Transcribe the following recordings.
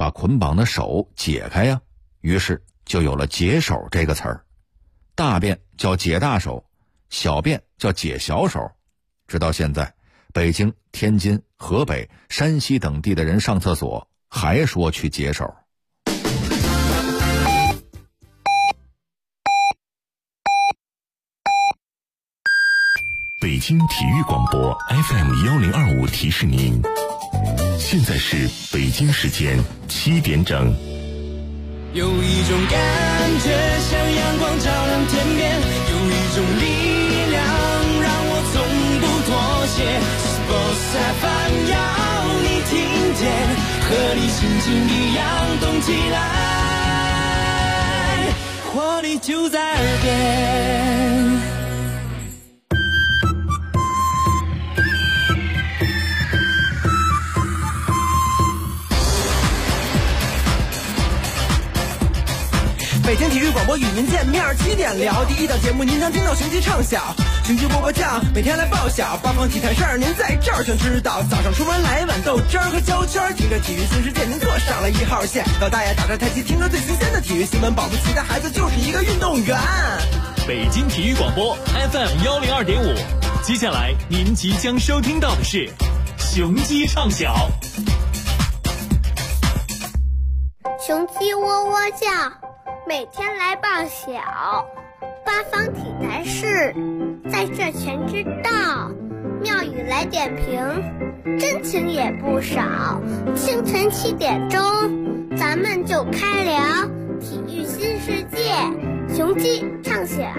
把捆绑的手解开呀，于是就有了解手这个词儿。大便叫解大手，小便叫解小手。直到现在，北京、天津、河北、山西等地的人上厕所还说去解手。 北京体育广播 FM1025提示您，现在是北京时间7点整。 有一种感觉像阳光照亮天边，有一种力量让我从不妥协。Sports FM 要你听见，和你心情一样动起来，活力就在耳边。 北京体育广播与您见面，7点聊第一档节目，您将听到雄鸡唱晓，雄鸡波波酱，每天来报晓，八方体坛事儿您在这儿全知道。早上出门来碗豆汁儿和焦圈，听着体育新世界您坐上了1号线。老大爷打着太极，听着最新鲜的体育新闻，保不齐的孩子就是一个运动员。 北京体育广播 FM102.5，接下来您即将收听到的是雄鸡唱晓。 雄鸡喔喔叫，每天来报晓，八方体坛事在这全知道，妙语来点评，真情也不少。清晨7点钟，咱们就开聊体育新世界，雄鸡唱晓。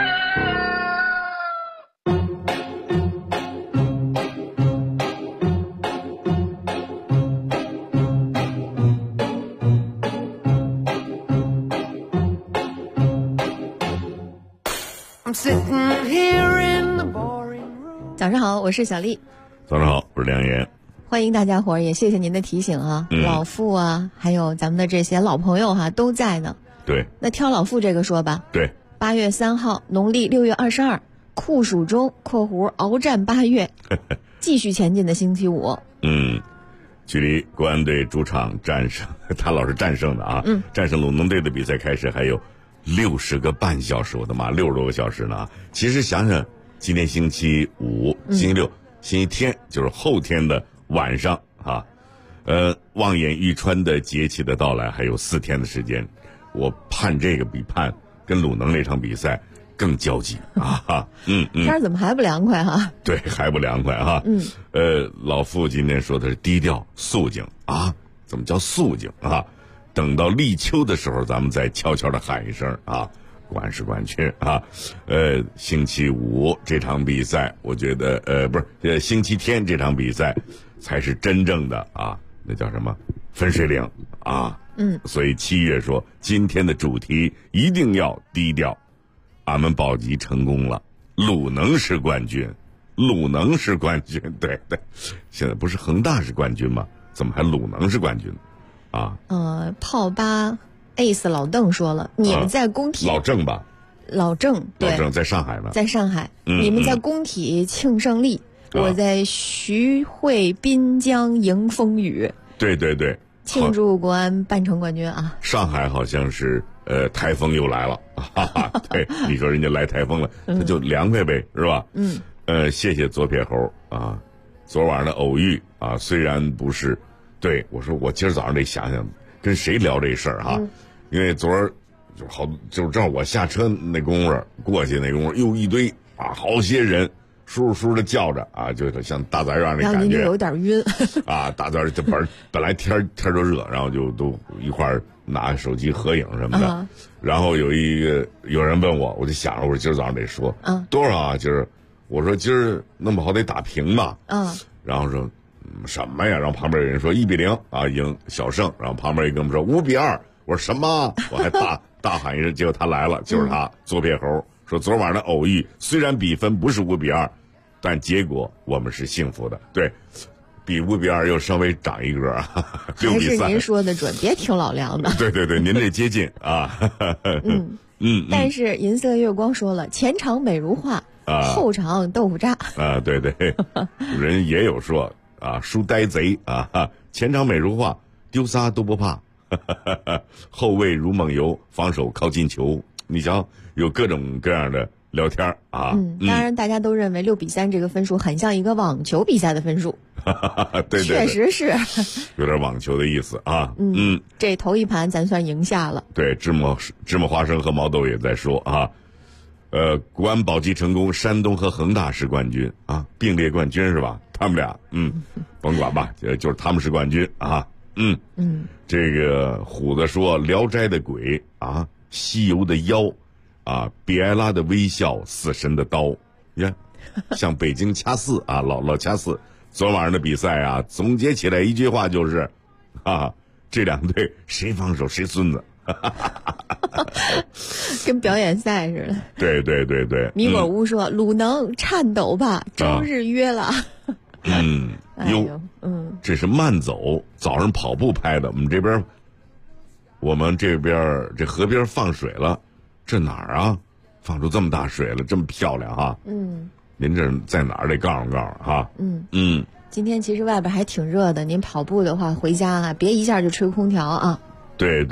早上好，我是小丽。 早上好，我是梁岩。 欢迎大家伙儿，也谢谢您的提醒啊。老傅啊，还有咱们的这些老朋友哈，都在呢。 对。 那挑老傅这个说吧。 对。 8月3号，农历6月22，酷暑中（括弧鏖战8月），继续前进的星期五。 距离国安队主场战胜他老是战胜的啊，战胜鲁能队的比赛开始还有60个半小时，我的妈，60多个小时呢。其实想想，今天星期五、星期六、星期天，就是后天的晚上啊，望眼欲穿的节气的到来还有4天的时间，我盼这个比盼跟鲁能那场比赛更焦急啊！ 天儿怎么还不凉快哈？ 对，还不凉快哈。老傅今天说的是低调肃静啊，怎么叫肃静啊？等到立秋的时候，咱们再悄悄的喊一声啊，管是管去啊。星期五这场比赛，我觉得不是星期天这场比赛才是真正的啊，那叫什么分水岭啊。所以7月说今天的主题一定要低调。俺们保级成功了，鲁能是冠军，鲁能是冠军，对对，现在不是恒大是冠军吗？怎么还鲁能是冠军啊？ 炮吧 ace 老邓说了，你们在工体， 老郑吧？ 老郑，对， 老郑在上海呢， 在上海，你们在工体庆胜利，我在徐汇滨江迎风雨，对对对，庆祝国安半程冠军啊！ 上海好像是台风又来了，哈哈，对，你说人家来台风了，他就凉快呗，是吧？谢谢左撇猴啊，昨晚的偶遇啊，虽然不是，对我说我今儿早上得想想跟谁聊这事儿哈，因为昨儿就正好我下车那功夫过去那功夫又一堆啊，好些人。叔叔的叫着啊，就像大杂院那感觉， 然后您就有点晕啊。大杂院就本来天就热，然后就都一块儿拿手机合影什么的。然后有人问我，我就想着我说今儿早上得说多少啊？今儿我说今儿弄不好得打平吧。然后说什么呀？然后旁边有人说1-0啊赢小胜，然后旁边一哥们说5-2，我说什么？我还大喊一声，结果他来了，就是他左撇猴说昨晚的偶遇，虽然比分不是5-2。但结果我们是幸福的，对，比5-2又稍微涨一个，6-3。还是您说的准，别听老梁的。 对对对，您这接近啊。 但是银色月光说了，前场美如画，后场豆腐渣啊。对对，人也有说啊，书呆贼啊，前场美如画， 丢仨都不怕，后卫如梦游，防守靠进球。你瞧，有各种各样的聊天啊。 当然大家都认为6-3这个分数很像一个网球比赛的分数。 对， 确实是有点网球的意思啊。 这头一盘咱算赢下了。 对，芝麻花生和毛豆也在说啊。国安保级成功，山东和恒大是冠军啊，并列冠军是吧？他们俩，甭管吧，就是他们是冠军啊。这个虎子说，《聊斋》的鬼啊，西游的妖啊，比埃拉的微笑，死神的刀，呀，像北京掐四啊，老掐四。昨晚上的比赛啊，总结起来一句话就是，这两队谁放手谁孙子。 跟表演赛似的。 对。 米果屋说：“鲁能颤抖吧，周日约了。” 这是慢走，早上跑步拍的。我们这边这河边放水了，这哪儿啊？放出这么大水了，这么漂亮哈。您这在哪儿得告诉哈。 今天其实外边还挺热的，您跑步的话回家啊，别一下就吹空调啊。 对。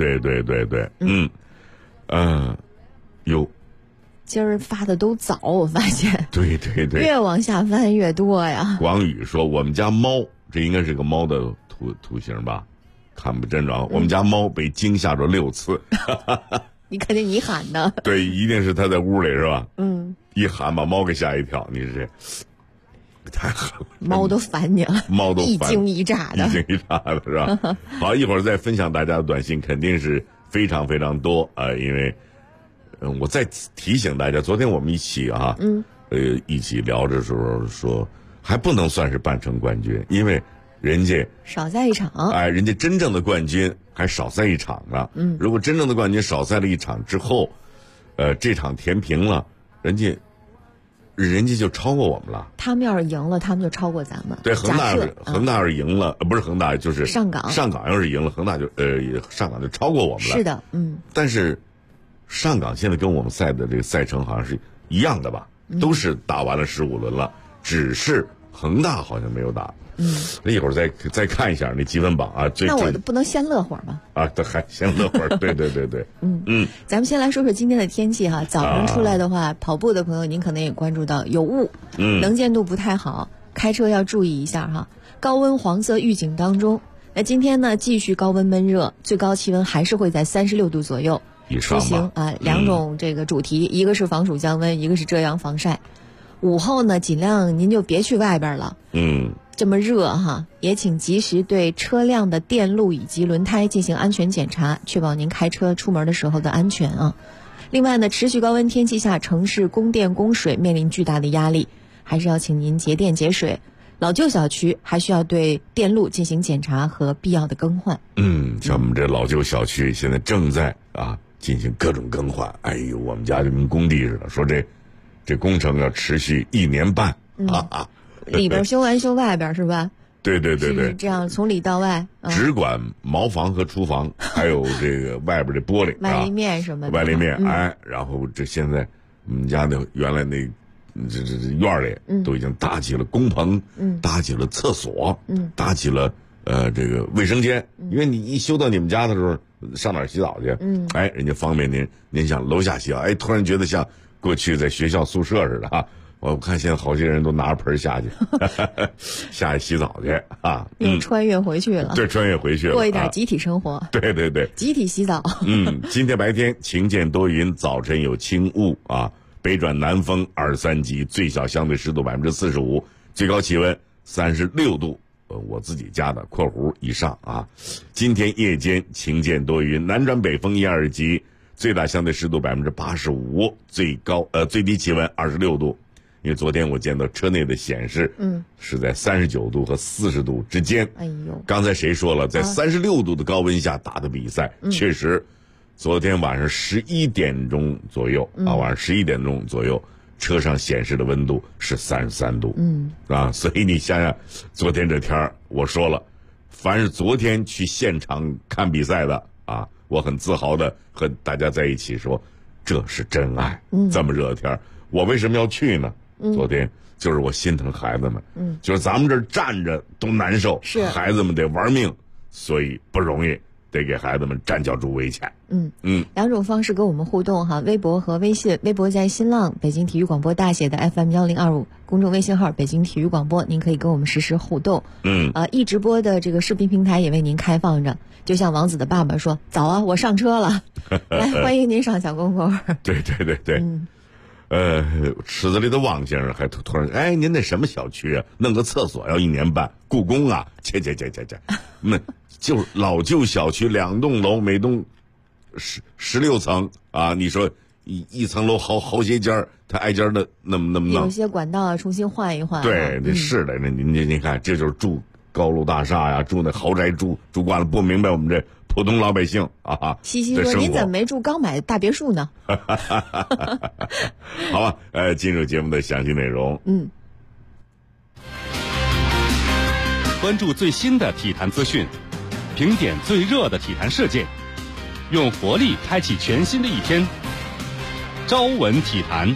今儿发的都早，我发现。 对。 越往下翻越多呀。 广宇说，我们家猫，这应该是个猫的图形吧？看不真着，我们家猫被惊吓着6次。 你肯定你喊的。 对，一定是它在屋里是吧？一喊把猫给吓一跳，你是这太狠了。 猫都烦你了， 猫都一惊一乍的是吧？好，一会儿再分享大家的短信，肯定是非常非常多啊，因为我再提醒大家，昨天我们一起一起聊的时候说，还不能算是半程冠军，因为人家少赛一场。 人家真正的冠军还少赛一场呢。如果真正的冠军少赛了一场之后，这场填平了，人家就超过我们了。 他们要是赢了，他们就超过咱们。 对，恒大要是赢了，不是恒大就是上港要是赢了，恒大就上港就超过我们了。 是的， 但是上港现在跟我们赛的这个赛程好像是一样的吧？都是打完了15轮了，只是恒大好像没有打。那一会儿再看一下那积分榜啊。 那我不能先乐会儿吗？ 还先乐会儿。对。 咱们先来说说今天的天气哈。早上出来的话，跑步的朋友您可能也关注到有雾，能见度不太好，开车要注意一下哈。高温黄色预警当中，那今天呢继续高温闷热，最高气温还是会在36度左右。出行两种这个主题，一个是防暑降温，一个是遮阳防晒。午后呢，尽量您就别去外边了。这么热哈，也请及时对车辆的电路以及轮胎进行安全检查，确保您开车出门的时候的安全啊。另外呢，持续高温天气下，城市供电供水面临巨大的压力，还是要请您节电节水。老旧小区还需要对电路进行检查和必要的更换。 像我们这老旧小区现在正在进行各种更换。哎呦，我们家就跟工地似的，说这工程要持续1年半。 里边修完修外边是吧？ 对， 这样从里到外， 只管茅房和厨房，还有这个外边的玻璃、 外立面什么的。 外立面，然后这现在我们家的原来那这院里都已经搭起了工棚，搭起了厕所，搭起了这个卫生间。因为你一修到你们家的时候，上哪儿洗澡去？人家方便您想楼下洗澡，突然觉得像过去在学校宿舍似的啊。我看现在好些人都拿着盆下去，下去洗澡去啊！ 穿越回去了， 对，穿越回去了， 过一点集体生活。 对， 集体洗澡。 今天白天晴见多云，早晨有轻雾啊，北转南风2、3级，最小相对湿度45%，最高气温36度。我自己家的括弧以上啊。今天夜间晴见多云，南转北风1、2级，最大相对湿度85%，最低气温26度。因为昨天我见到车内的显示，是在39度和40度之间。 哎呦， 刚才谁说了，在36度的高温下打的比赛，确实，昨天晚上11点钟左右晚上11点钟左右，车上显示的温度是33度。所以你想想，昨天这天儿，我说了，凡是昨天去现场看比赛的我很自豪的和大家在一起说，这是真爱。这么热的天儿，我为什么要去呢？昨天就是我心疼孩子们，就是咱们这儿站着都难受， 是孩子们得玩命， 所以不容易，得给孩子们站脚助威钱。 两种方式跟我们互动哈，微博和微信。微博在新浪北京体育广播大写的 FM1025，公众微信号北京体育广播，您可以跟我们实时互动。易直播的这个视频平台也为您开放着，就像王子的爸爸说：“早啊，我上车了。”来，欢迎您上小公公。 对。池子里的王先生还突然，哎，您那什么小区啊？弄个厕所要1年半，故宫啊？切，那就是老旧小区，2栋楼，每栋16层啊！你说一层楼好些间，他挨间的那么弄， 有些管道重新换一换。 对，那是的，那您看，这就是住高楼大厦呀，住那豪宅住惯了，不明白我们这普通老百姓啊。 西西说：“您怎么没住刚买的大别墅呢？” 好吧，进入节目的详细内容。 关注最新的体坛资讯，评点最热的体坛事件，用活力开启全新的一天。朝闻体坛。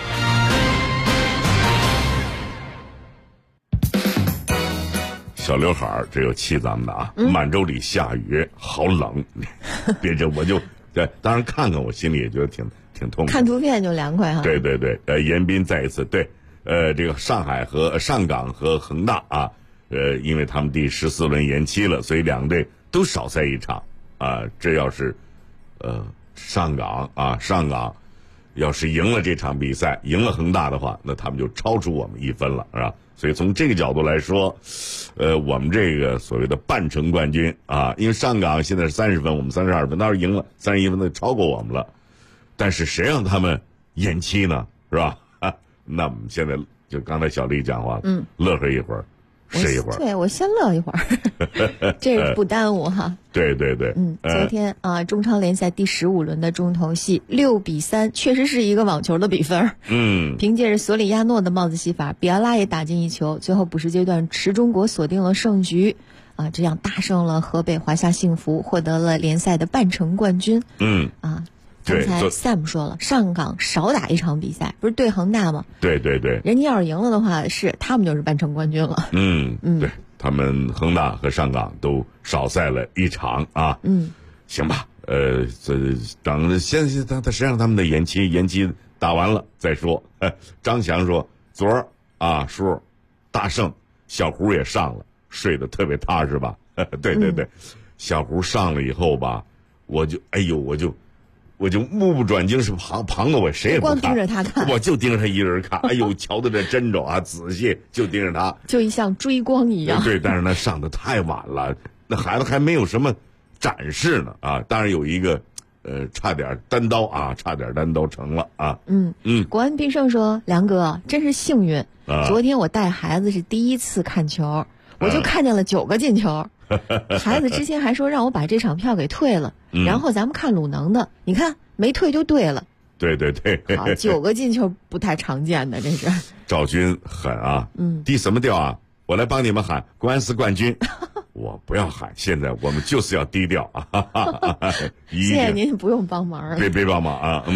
小刘海儿，这有气咱们的啊！满洲里下雨，好冷，别这我就对，当然看看我心里也觉得挺痛苦。 看图片就凉快哈。 对，严彬再一次对，这个上港和恒大啊，因为他们第14轮延期了，所以2个队都少赛一场啊。这要是上港要是赢了这场比赛，赢了恒大的话，那他们就超出我们1分了，是吧？所以从这个角度来说，我们这个所谓的半程冠军啊，因为上港现在是30分，我们32分，那要是赢了31分，那就超过我们了。但是谁让他们延期呢？是吧？那我们现在就刚才小丽讲话，乐呵一会儿，是一会儿。 对，我先乐一会儿，这不耽误哈。 对。 昨天啊，中超联赛第15轮的重头戏6-3，确实是一个网球的比分。凭借着索里亚诺的帽子戏法，比奥拉也打进1球，最后补时阶段持中国锁定了胜局，啊，这样大胜了河北华夏幸福，获得了联赛的半程冠军。刚才 Sam 说了，上港少打一场比赛，不是对恒大吗？ 对， 人家要是赢了的话，他们就是半程冠军了。 对，他们恒大和上港都少赛了一场啊。行吧，等先谁让他们的延期打完了再说。张翔说昨儿啊，叔大胜，小胡也上了，睡得特别踏实吧？对，小胡上了以后吧，我就目不转睛，是旁的我谁也不看， 光盯着他看， 我就盯着他一人看。哎呦，瞧的这真着啊，仔细就盯着他， 就像追光一样。 对，但是他上的太晚了，那孩子还没有什么展示呢啊。当然有一个差点单刀成了啊。 国安必胜说，梁哥真是幸运，昨天我带孩子是第一次看球，我就看见了9个进球。孩子之前还说让我把这场票给退了，然后咱们看鲁能的，你看没退就对了。 对， 好，9个进球不太常见的，这是。 赵军狠啊，低什么调啊？我来帮你们喊国安是冠军。我不要喊，现在我们就是要低调啊。谢谢您，不用帮忙。 别帮忙啊，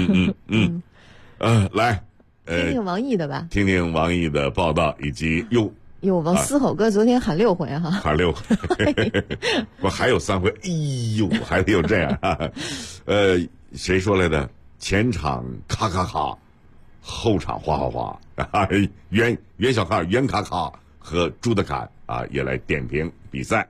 来， 听听王毅的吧。 听听王毅的报道以及王思吼哥昨天喊6回哈， 喊6回，我还有3回，哎呦，还得有这样啊。谁说来的？前场咔咔咔，后场哗哗哗啊！袁小康、袁卡卡和朱德凯啊，也来点评比赛。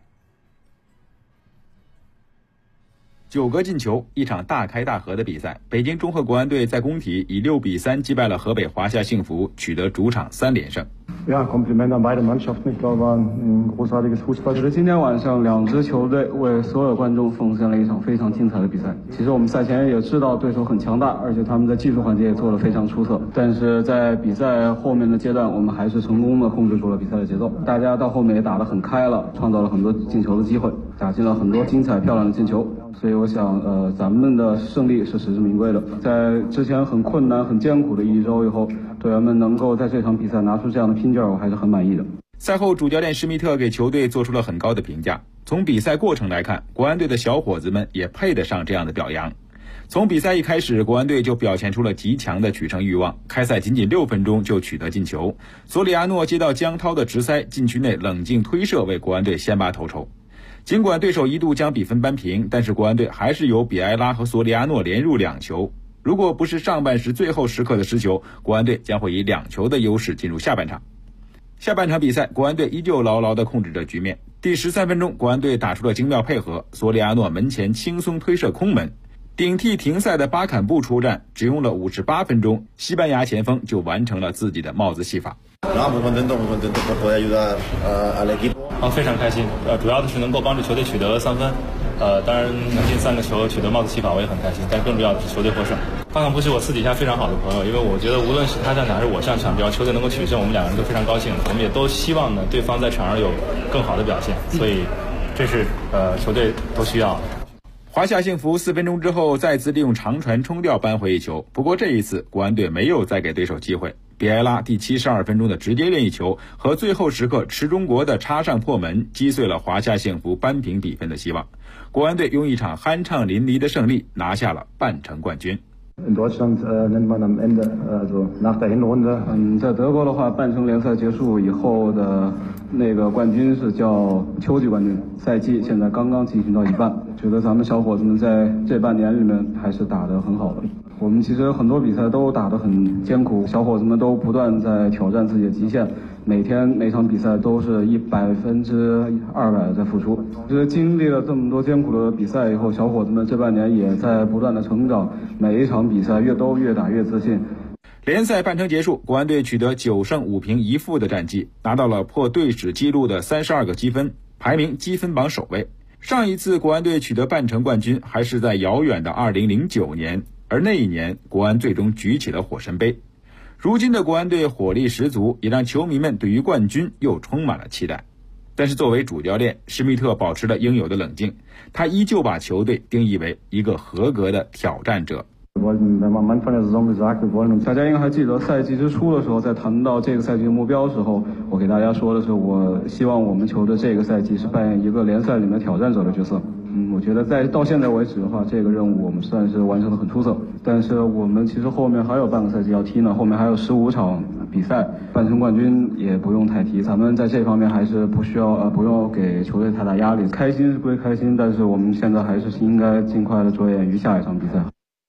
9个进球，一场大开大合的比赛。北京中赫国安队在工体以6-3击败了河北华夏幸福，取得主场3连胜。 Kompliment an beide Mannschaften. Ich glaube, war ein großartiges Fußballspiel. 今天晚上2支球队为所有观众奉献了一场非常精彩的比赛。其实我们赛前也知道对手很强大，而且他们在技术环节也做得非常出色。但是在比赛后面的阶段，我们还是成功的控制住了比赛的节奏。大家到后面也打得很开了，创造了很多进球的机会，打进了很多精彩漂亮的进球。所以我想，咱们的胜利是实至名归的。在之前很困难、很艰苦的1周以后，队员们能够在这场比赛拿出这样的拼劲儿，我还是很满意的。 赛后，主教练施密特给球队做出了很高的评价。从比赛过程来看，国安队的小伙子们也配得上这样的表扬。从比赛一开始，国安队就表现出了极强的取胜欲望。开赛仅6分钟就取得进球，索里亚诺接到江涛的直塞，禁区内冷静推射，为国安队先拔头筹。 尽管对手一度将比分扳平，但是国安队还是由比埃拉和索里亚诺连入2球。如果不是上半时最后时刻的失球，国安队将会以2球的优势进入下半场。下半场比赛，国安队依旧牢牢地控制着局面。第13分钟，国安队打出了精妙配合，索里亚诺门前轻松推射空门。顶替停赛的巴坎布出战，只用了58分钟，西班牙前锋就完成了自己的帽子戏法。 非常开心，主要的是能够帮助球队取得3分，当然能进3个球取得帽子戏法我也很开心，但更重要的是球队获胜。巴坎布是我私底下非常好的朋友，因为我觉得无论是他上场还是我上场，只要球队能够取胜，我们2个人都非常高兴，我们也都希望呢对方在场上有更好的表现，所以这是球队都需要的。 华夏幸福4分钟之后再次利用长传冲吊扳回1球，不过这一次国安队没有再给对手机会。比埃拉第72分钟的直接任意球和最后时刻池中国的插上破门，击碎了华夏幸福扳平比分的希望。国安队用一场酣畅淋漓的胜利拿下了半程冠军。 In Deutschland nennt man am Ende, also nach der Hinrunde. 在德国的话，半程联赛结束以后的那个冠军是叫秋季冠军。赛季现在刚刚进行到一半，觉得咱们小伙子们在这半年里面还是打得很好的。我们其实很多比赛都打得很艰苦，小伙子们都不断在挑战自己的极限，每天每场比赛都是200%在付出。其实经历了这么多艰苦的比赛以后，小伙子们这半年也在不断的成长，每一场比赛越打越自信。 联赛半程结束，国安队取得9胜5平1负的战绩，拿到了破队史纪录的32个积分，排名积分榜首位。上一次国安队取得半程冠军还是在遥远的2009年，而那一年国安最终举起了火神杯。如今的国安队火力十足，也让球迷们对于冠军又充满了期待。但是作为主教练，施密特保持了应有的冷静，他依旧把球队定义为一个合格的挑战者。 大家应该还记得赛季之初的时候，在谈到这个赛季的目标的时候，我给大家说的是，我希望我们球队这个赛季是扮演一个联赛里面挑战者的角色。我觉得到现在为止的话，这个任务我们算是完成得很出色。但是我们其实后面还有半个赛季要踢呢，后面还有15场比赛，半程冠军也不用太提。咱们在这方面还是不用给球队太大压力。开心是归开心，但是我们现在还是应该尽快的着眼于下一场比赛。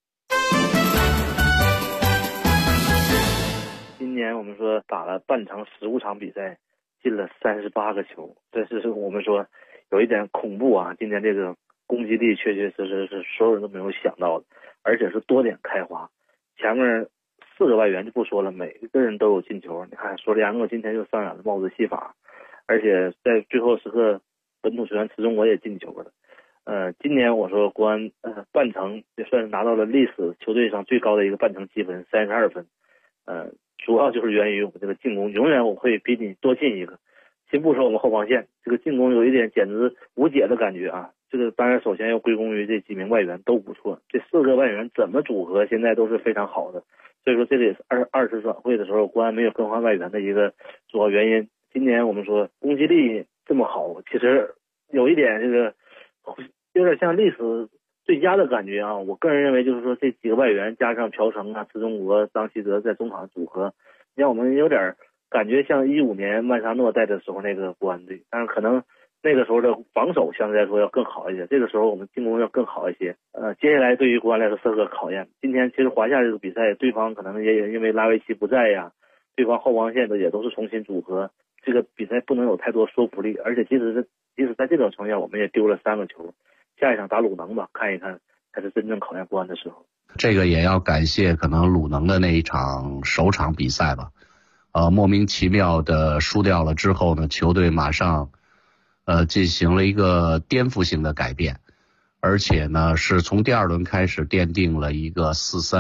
今年我们说打了半程15场比赛，进了38个球，这是我们说有一点恐怖啊！今年这个攻击力确确实实是所有人都没有想到的，而且是多点开花。前面4个外援就不说了，每个人都有进球。你看索里亚诺今天又上演了帽子戏法，而且在最后时刻，本土球员池中国也进球了。今年我说国安半程也算是拿到了历史球队上最高的一个半程积分32分。主要就是源于我们这个进攻，永远我会比你多进一个。先不说我们后防线，这个进攻有一点简直无解的感觉啊！这个当然首先要归功于这几名外援都不错，这4个外援怎么组合现在都是非常好的，所以说这个也是20转会的时候国安没有更换外援的一个主要原因。今年我们说攻击力这么好，其实有一点这个有点像历史最佳的感觉啊！我个人认为就是说这几个外援加上朴成啊、池中国、张稀哲在中场组合，让我们有点感觉像15年曼沙诺带的时候那个国安队，但是可能那个时候的防守相对来说要更好一些，这个时候我们进攻要更好一些。接下来对于国安来说是个考验。今天其实华夏这个比赛，对方可能也因为拉维奇不在呀，对方后防线的也都是重新组合，这个比赛不能有太多说服力。而且即使在这种情况下，我们也丢了3个球。下一场打鲁能吧，看一看才是真正考验国安的时候。 这个也要感谢可能鲁能的那一场首场比赛吧。莫名其妙的输掉了之后呢，球队马上进行了一个颠覆性的改变，而且呢是从第2轮开始奠定了一个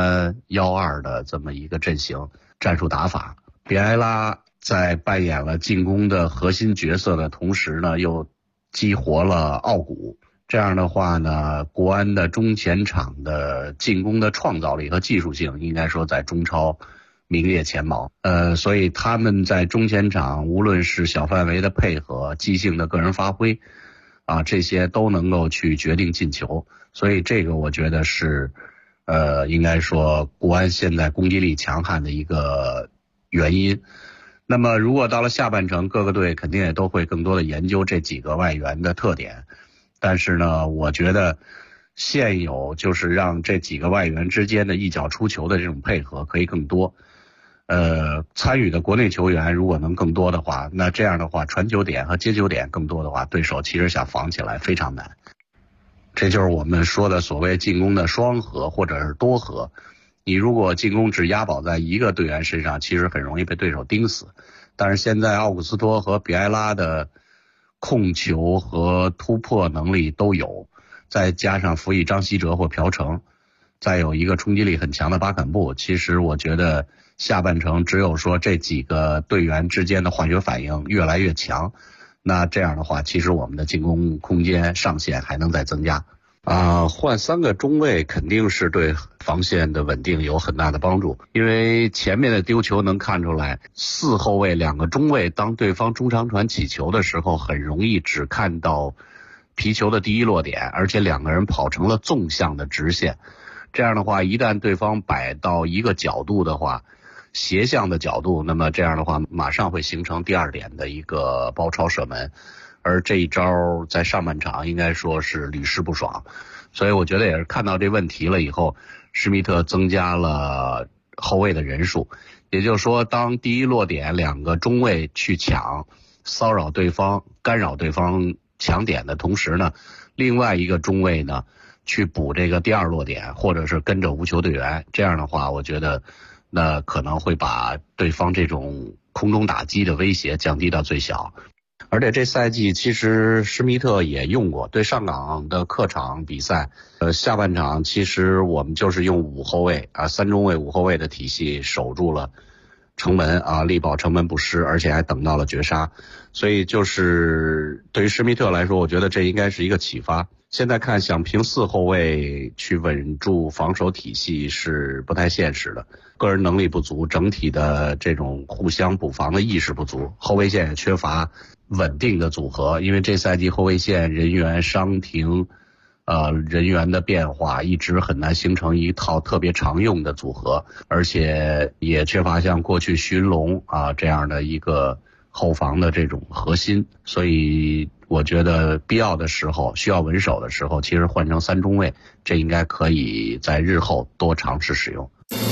4-3-1-2的这么一个阵型战术打法。比埃拉在扮演了进攻的核心角色的同时呢，又激活了奥古。这样的话呢，国安的中前场的进攻的创造力和技术性应该说在中超名列前茅。所以他们在中前场无论是小范围的配合、即兴的个人发挥啊，这些都能够去决定进球。所以这个我觉得是应该说国安现在攻击力强悍的一个原因。那么如果到了下半程，各个队肯定也都会更多的研究这几个外援的特点。 但是呢，我觉得现有就是让这几个外援之间的一脚出球的这种配合可以更多。参与的国内球员如果能更多的话，那这样的话传球点和接球点更多的话，对手其实想防起来非常难。这就是我们说的所谓进攻的双核或者是多核。你如果进攻只押宝在一个队员身上，其实很容易被对手盯死。但是现在奥古斯托和比埃拉的控球和突破能力都有，再加上辅以张稀哲或朴成，再有一个冲击力很强的巴坎布，其实我觉得下半程只有说这几个队员之间的化学反应越来越强，那这样的话其实我们的进攻空间上限还能再增加。换3个中卫肯定是对防线的稳定有很大的帮助，因为前面的丢球能看出来，4后卫2个中卫当对方中长传起球的时候，很容易只看到皮球的第一落点，而且2个人跑成了纵向的直线。这样的话，一旦对方摆到一个角度的话，斜向的角度，那么这样的话马上会形成第2点的一个包抄射门。而这一招在上半场应该说是屡试不爽，所以我觉得也是看到这问题了以后，施密特增加了后卫的人数，也就是说当第一落点2个中卫去抢骚扰对方干扰对方抢点的同时呢，另外一个中卫呢去补这个第2落点，或者是跟着无球队员，这样的话我觉得那可能会把对方这种空中打击的威胁降低到最小。而且这赛季其实施密特也用过，对上港的客场比赛，下半场其实我们就是用5后卫3中卫5后卫的体系守住了城门力保城门不失，而且还等到了绝杀。所以就是对于施密特来说，我觉得这应该是一个启发。现在看想凭4后卫去稳住防守体系是不太现实的，个人能力不足，整体的这种互相补防的意识不足，后卫线也缺乏稳定的组合，因为这赛季后卫线人员伤停人员的变化一直很难形成一套特别常用的组合，而且也缺乏像过去徐云龙这样的一个后防的这种核心，所以我觉得必要的时候需要稳守的时候，其实换成3中卫，这应该可以在日后多尝试使用。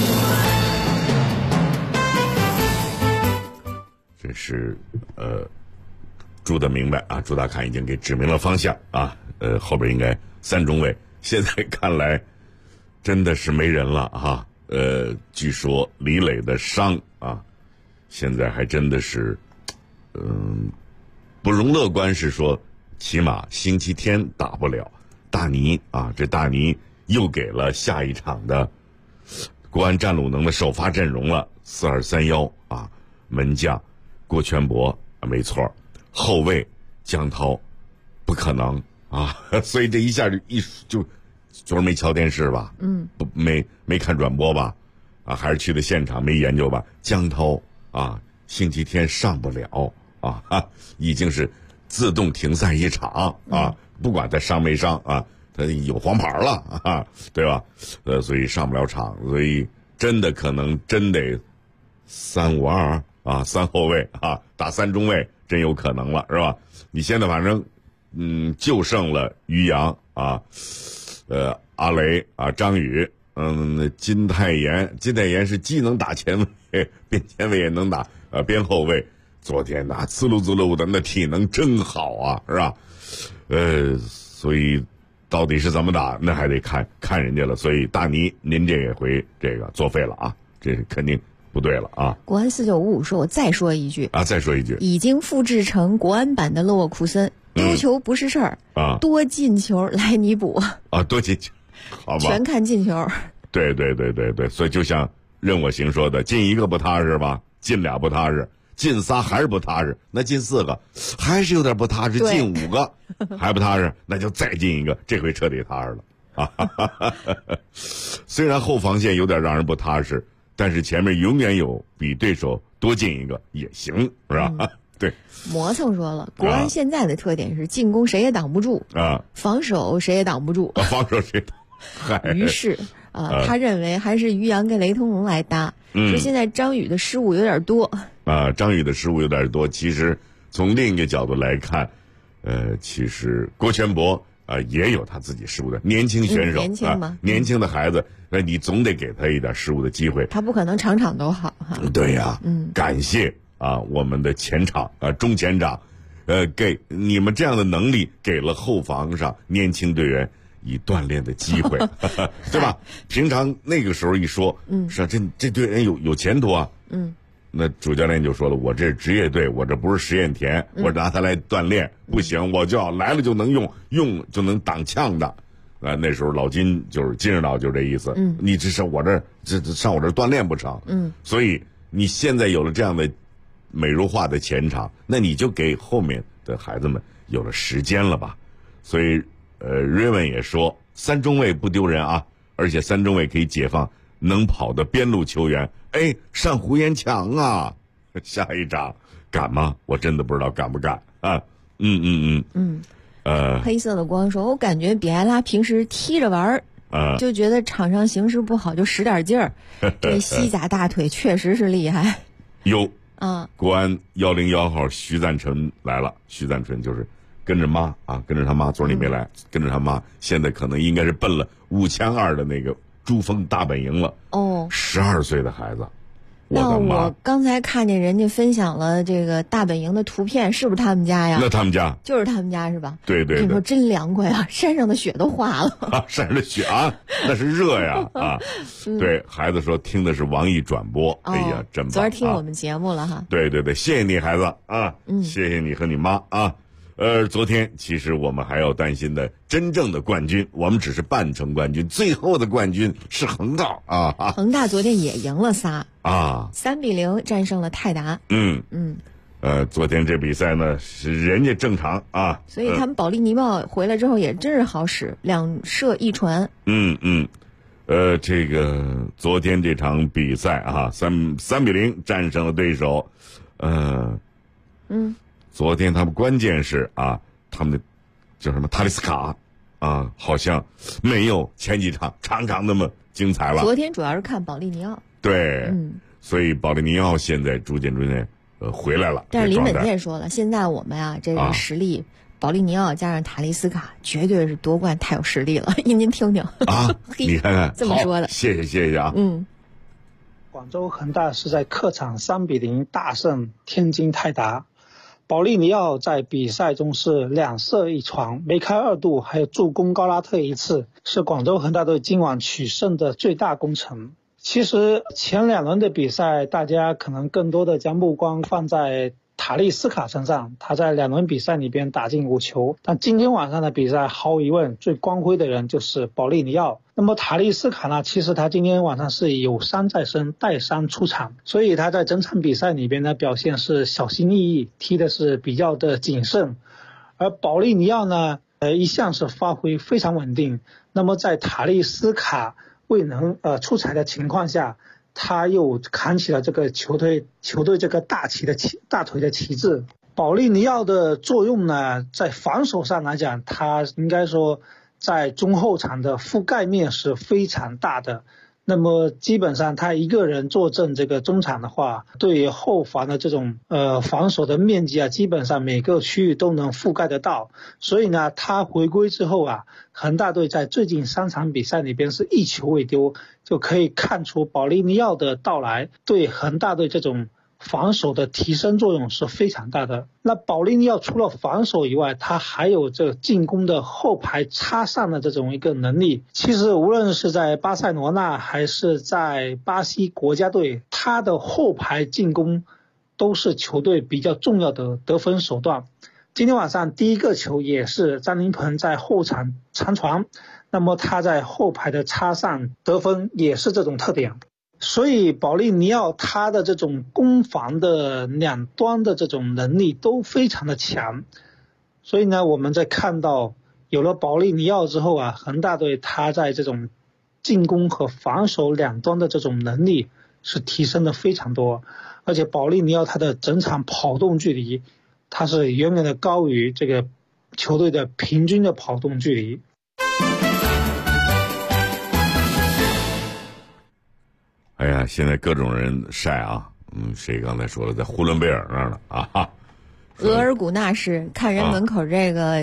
这是朱的明白朱大侃已经给指明了方向后边应该3中卫，现在看来真的是没人了据说李磊的伤现在还真的是不容乐观，是说起码星期天打不了。大尼这大尼又给了下一场的国安战鲁能的首发阵容了，4231门将郭全博没错，后卫江涛不可能所以这一下就昨儿没瞧电视吧？没看转播吧？还是去的现场没研究吧？江涛星期天上不了已经是自动停赛1场不管他伤没伤他有黄牌了对吧？所以上不了场，所以真的可能真得352 3后卫打3中卫真有可能了，是吧？你现在反正就剩了于洋阿雷张宇金泰妍是既能打前卫边前卫也能打边后卫，昨天滋噜滋噜的那体能真好是吧？所以到底是怎么打那还得看人家了。所以大尼您这回这个作废了这肯定不对了国安4955说，我再说一句再说一句， 已经复制成国安版的勒沃库森，丢球不是事儿多进球来弥补多进球，好吧， 全看进球。 对，所以就像任我行说的，进1个不踏实吧，进2不踏实，进3还是不踏实，那进4个还是有点不踏实，进5个还不踏实，那就再进1个，这回彻底踏实了虽然后防线有点让人不踏实，但是前面永远有比对手多进1个也行，是吧？对， 磨蹭说了，国安现在的特点是进攻谁也挡不住防守谁也挡不住防守谁于是他认为还是于洋跟雷腾龙来搭说现在张宇的失误有点多张宇的失误有点多。其实从另一个角度来看其实郭全博也有他自己失误的年轻选手， 年轻嘛， 年轻的孩子，那你总得给他一点失误的机会。 他不可能场场都好哈。 对呀，感谢我们的前场中前场，给你们这样的能力，给了后防上年轻队员以锻炼的机会，对吧？平常那个时候一说，是这队人有前途啊，那主教练就说了，我这是职业队，我这不是实验田，我拿它来锻炼不行，我就要来了就能用就能挡枪的。那时候老金就是金指导就这意思，你这是我这上我这锻炼不成？所以你现在有了这样的美如画的前场，那你就给后面的孩子们有了时间了吧？所以瑞文也说，3中卫不丢人啊，而且3中卫可以解放能跑的边路球员。上胡延强啊，下一场敢吗？我真的不知道敢不敢啊。 黑色的光说，我感觉比埃拉平时踢着玩就觉得场上形势不好就使点劲儿。这西甲大腿确实是厉害。 有国安101号徐赞纯来了，徐赞纯就是跟着妈跟着他妈，昨儿你没来，跟着他妈，现在可能应该是奔了5强2的那个珠峰大本营了。12岁的孩子， 那我刚才看见人家分享了这个大本营的图片，是不是他们家呀？ 那他们家就是他们家是吧？ 对对对， 你说真凉快啊，山上的雪都化了。 山上的雪那是热呀对，孩子说听的是王毅转播，哎呀，真棒！ 昨儿听我们节目了哈。 对对对，谢谢你孩子谢谢你和你妈昨天其实我们还要担心的真正的冠军，我们只是半程冠军，最后的冠军是恒大恒大昨天也赢了3-0战胜了泰达。 昨天这比赛呢是人家正常所以他们保利尼奥回来之后也真是好使，2射1传。 这个昨天这场比赛3-0战胜了对手。昨天他们关键是他们的叫什么塔利斯卡好像没有前几场场那么精彩了。 昨天主要是看保利尼奥。 对，所以保利尼奥现在逐渐回来了。 但是林本健说了，现在我们这个实力，保利尼奥加上塔利斯卡绝对是夺冠太有实力了。您听听你看看这么说的。 谢谢广州恒大是在客场3-0大胜天津泰达。保利尼奥在比赛中是2射1传，梅开2度，还有助攻高拉特1次，是广州恒大队今晚取胜的最大功臣。其实前2轮的比赛，大家可能更多的将目光放在塔利斯卡身上，他在2轮比赛里边打进5球。但今天晚上的比赛，毫无疑问最光辉的人就是保利尼奥。那么塔利斯卡呢，其实他今天晚上是有伤在身，带伤出场，所以他在整场比赛里边的表现是小心翼翼，踢的是比较的谨慎。而保利尼奥呢，一向是发挥非常稳定。那么在塔利斯卡未能出彩的情况下，他又扛起了这个球队这个大腿的旗帜。保利尼奥的作用呢，在防守上来讲，他应该说在中后场的覆盖面是非常大的。那么基本上他一个人坐镇这个中场的话，对于后防的这种防守的面积基本上每个区域都能覆盖得到。所以呢，他回归之后恒大队在最近3场比赛里边是1球未丢，就可以看出保利尼奥的到来对恒大队这种防守的提升作用是非常大的。那保利尼奥除了防守以外，他还有这个进攻的后排插上的这种一个能力。其实无论是在巴塞罗那还是在巴西国家队，他的后排进攻都是球队比较重要的得分手段。今天晚上第一个球也是张琳芃在后场长传，那么他在后排的插上得分也是这种特点。所以保利尼奥他的这种攻防的两端的这种能力都非常的强。所以呢，我们在看到有了保利尼奥之后恒大队他在这种进攻和防守两端的这种能力是提升的非常多。而且保利尼奥他的整场跑动距离，他是远远的高于这个球队的平均的跑动距离。 哎呀，现在各种人晒谁刚才说了，在呼伦贝尔那儿呢额尔古纳市看人门口这个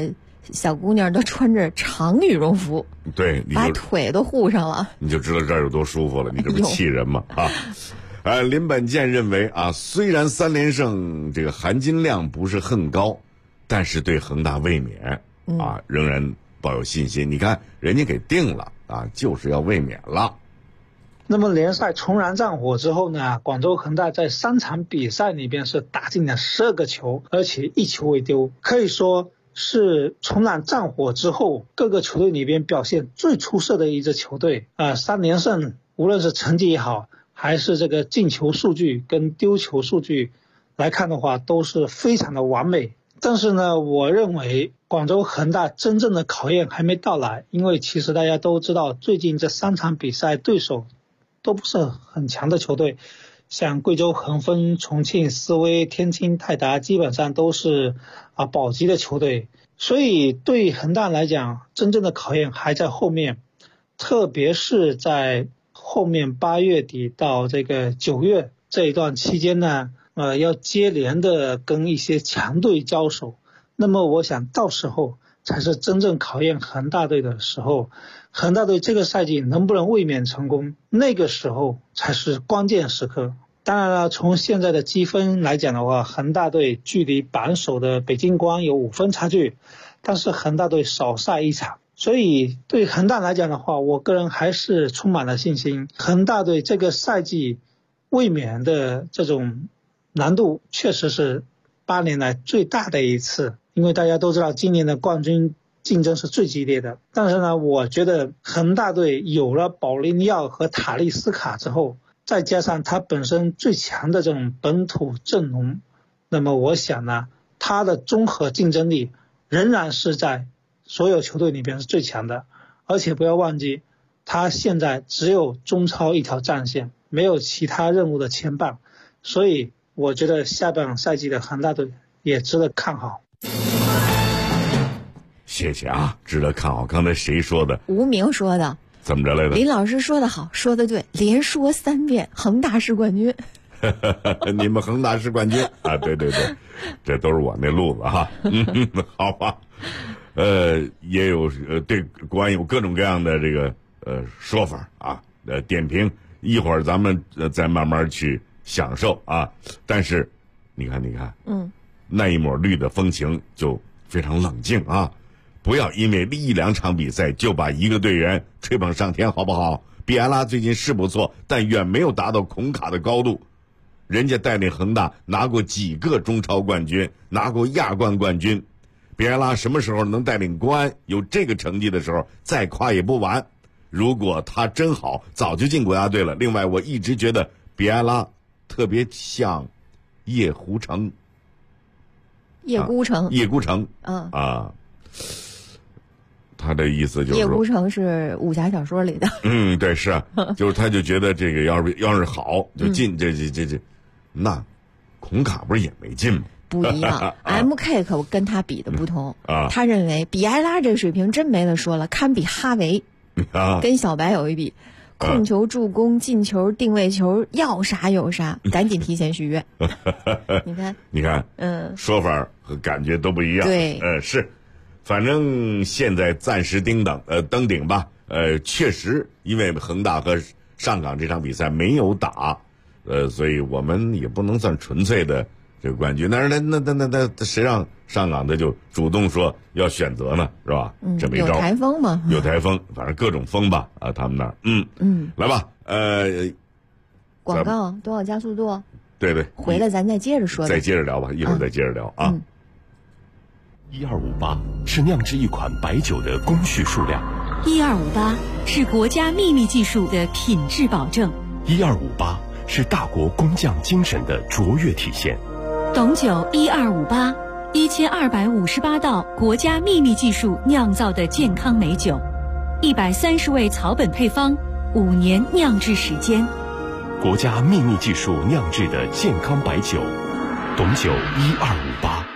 小姑娘都穿着长羽绒服， 对， 把腿都护上了， 你就知道这儿有多舒服了。你这不气人吗？林本健认为虽然3连胜这个含金量不是很高，但是对恒大卫冕仍然抱有信心。你看人家给定了就是要卫冕了。 那么联赛重燃战火之后呢，广州恒大在3场比赛里边是打进了12个球，而且1球未丢，可以说是重燃战火之后各个球队里边表现最出色的一支球队。3连胜无论是成绩也好，还是这个进球数据跟丢球数据来看的话，都是非常的完美。但是呢，我认为广州恒大真正的考验还没到来，因为其实大家都知道，最近这3场比赛对手都不是很强的球队，像贵州恒丰、重庆斯威、天津泰达基本上都是保级的球队，所以对恒大来讲，真正的考验还在后面，特别是在后面8月底到这个9月这一段期间呢，要接连的跟一些强队交手，那么我想到时候才是真正考验恒大队的时候。恒大队这个赛季能不能卫冕成功，那个时候才是关键时刻。当然了，从现在的积分来讲的话，恒大队距离榜首的北京国安有5分差距，但是恒大队少赛1场，所以对恒大来讲的话，我个人还是充满了信心。恒大队这个赛季卫冕的这种难度确实是8年来最大的一次，因为大家都知道今年的冠军竞争是最激烈的。但是呢，我觉得恒大队有了保利尼奥和塔利斯卡之后，再加上他本身最强的这种本土阵容，那么我想呢，他的综合竞争力仍然是在所有球队里边是最强的。而且不要忘记，他现在只有中超一条战线，没有其他任务的牵绊，所以我觉得下半赛季的恒大队也值得看好。 谢谢值得看好。刚才谁说的？ 吴明说的。 怎么着来的？ 林老师说的好，说的对，连说3遍，恒大是冠军。 你们恒大是冠军对，这都是我那路子好吧。也有对国安有各种各样的这个说法点评，一会儿咱们再慢慢去享受但是你看那一抹绿的风情就非常冷静不要因为1、2场比赛就把一个队员吹捧上天，好不好？比埃拉最近是不错，但远没有达到孔卡的高度。人家带领恒大拿过几个中超冠军，拿过亚冠冠军。比埃拉什么时候能带领国安有这个成绩的时候，再夸也不晚。如果他真好，早就进国家队了。另外，我一直觉得比埃拉特别像叶孤城。叶孤城他的意思就是叶孤城是武侠小说里的。 对，是就是他就觉得这个要是好就进这那孔卡不是也没进吗？ 不一样MK 可跟他比的不同他认为比埃拉这个水平真没得说了，堪比哈维跟小白有一比，控球、助攻、进球、定位球，要啥有啥，赶紧提前续约。你看说法和感觉都不一样。 对是反正现在暂时登顶吧。确实因为恒大和上港这场比赛没有打所以我们也不能算纯粹的这个冠军。但是那谁让上港的就主动说要选择呢，是吧？这没招。 有台风吗？ 有台风，反正各种风吧他们那儿。来吧。 广告多少加速度？ 对， 回来咱再接着说。 再接着聊吧，一会儿再接着聊 1258是酿制一款白酒的工序数量 ，1258是国家秘密技术的品质保证 ，1258是大国工匠精神的卓越体现。 董酒1258，1258道国家秘密技术酿造的健康美酒，130味草本配方，5年酿制时间， 国家秘密技术酿制的健康白酒，董酒1258。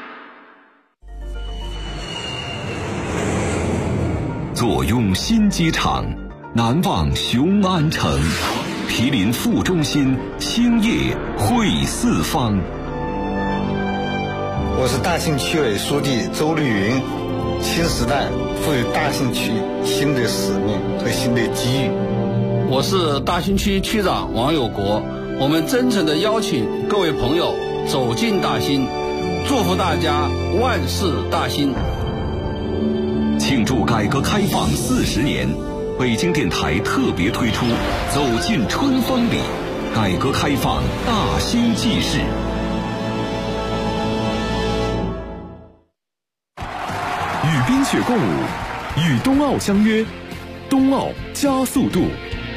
坐拥新机场，难忘雄安城，毗邻副中心，兴业汇四方。 我是大庆区委书记周绿云， 新时代赋予大兴区新的使命和新的机遇。 我是大兴区区长王有国，我们真诚地邀请各位朋友走进大兴，祝福大家万事大兴。 庆祝改革开放40年，北京电台特别推出《走进春风里》，改革开放大兴纪事。 与冰雪共舞，与冬奥相约，冬奥加速度。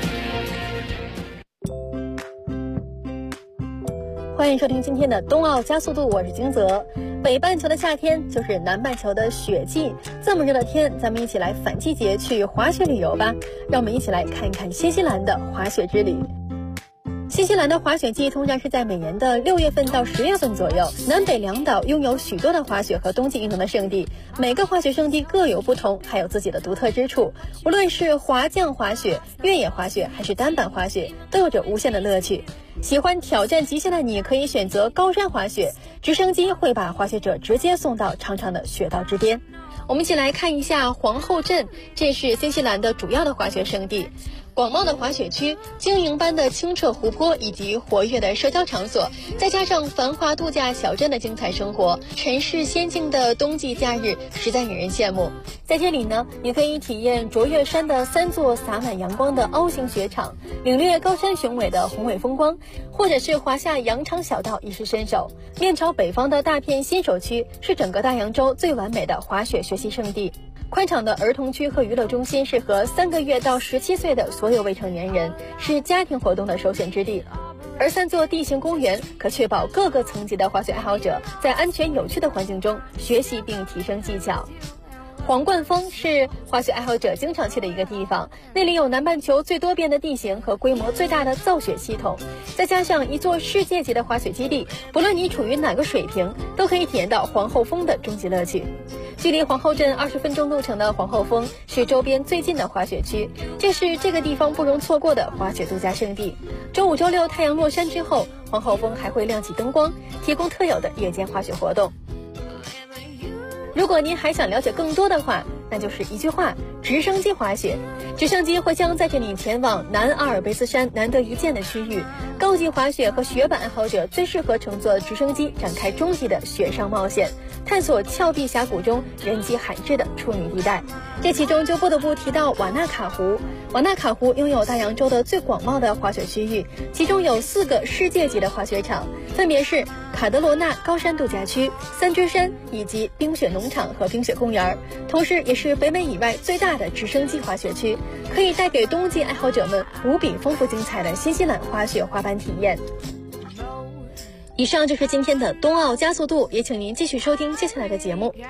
欢迎收听今天的冬奥加速度，我是金泽。北半球的夏天就是南半球的雪季，这么热的天，咱们一起来反季节去滑雪旅游吧。让我们一起来看一看新西兰的滑雪之旅。新西兰的滑雪季通常是在每年的6月份到10月份左右。南北两岛拥有许多的滑雪和冬季运动的圣地，每个滑雪圣地各有不同，还有自己的独特之处。无论是滑降滑雪、越野滑雪还是单板滑雪，都有着无限的乐趣。喜欢挑战极限的你可以选择高山滑雪，直升机会把滑雪者直接送到长长的雪道之边。我们一起来看一下皇后镇，这是新西兰的主要的滑雪胜地。广袤的滑雪区、晶莹般的清澈湖泊以及活跃的社交场所，再加上繁华度假小镇的精彩生活，尘世仙境的冬季假日实在引人羡慕。在这里呢，你可以体验卓越山的3座洒满阳光的凹形雪场，领略高山雄伟的宏伟风光，或者是滑下羊肠小道一试身手。面朝北方的大片新手区是整个大洋洲最完美的滑雪学习胜地。宽敞的儿童区和娱乐中心适合3个月到17岁的所有未成年人，是家庭活动的首选之地。而3座地形公园可确保各个层级的滑雪爱好者在安全有趣的环境中学习并提升技巧。皇冠峰是滑雪爱好者经常去的一个地方，那里有南半球最多变的地形和规模最大的造雪系统，再加上一座世界级的滑雪基地，不论你处于哪个水平，都可以体验到皇后峰的终极乐趣。距离皇后镇20分钟路程的皇后峰是周边最近的滑雪区，这是这个地方不容错过的滑雪度假胜地。周5、周6太阳落山之后，皇后峰还会亮起灯光，提供特有的夜间滑雪活动。如果您还想了解更多的话，那就是一句话：直升机滑雪。直升机会将载着你前往南阿尔卑斯山难得一见的区域，高级滑雪和雪板爱好者最适合乘坐直升机展开终极的雪上冒险，探索峭壁峡谷中人迹罕至的处女地带。这其中就不得不提到瓦纳卡湖。瓦纳卡湖拥有大洋洲的最广袤的滑雪区域，其中有4个世界级的滑雪场，分别是卡德罗纳高山度假区、3之山以及冰雪农场和冰雪公园，同时也是北美以外最大的直升机滑雪区，可以带给冬季爱好者们无比丰富精彩的新西兰滑雪滑板体验。以上就是今天的冬奥加速度，也请您继续收听接下来的节目。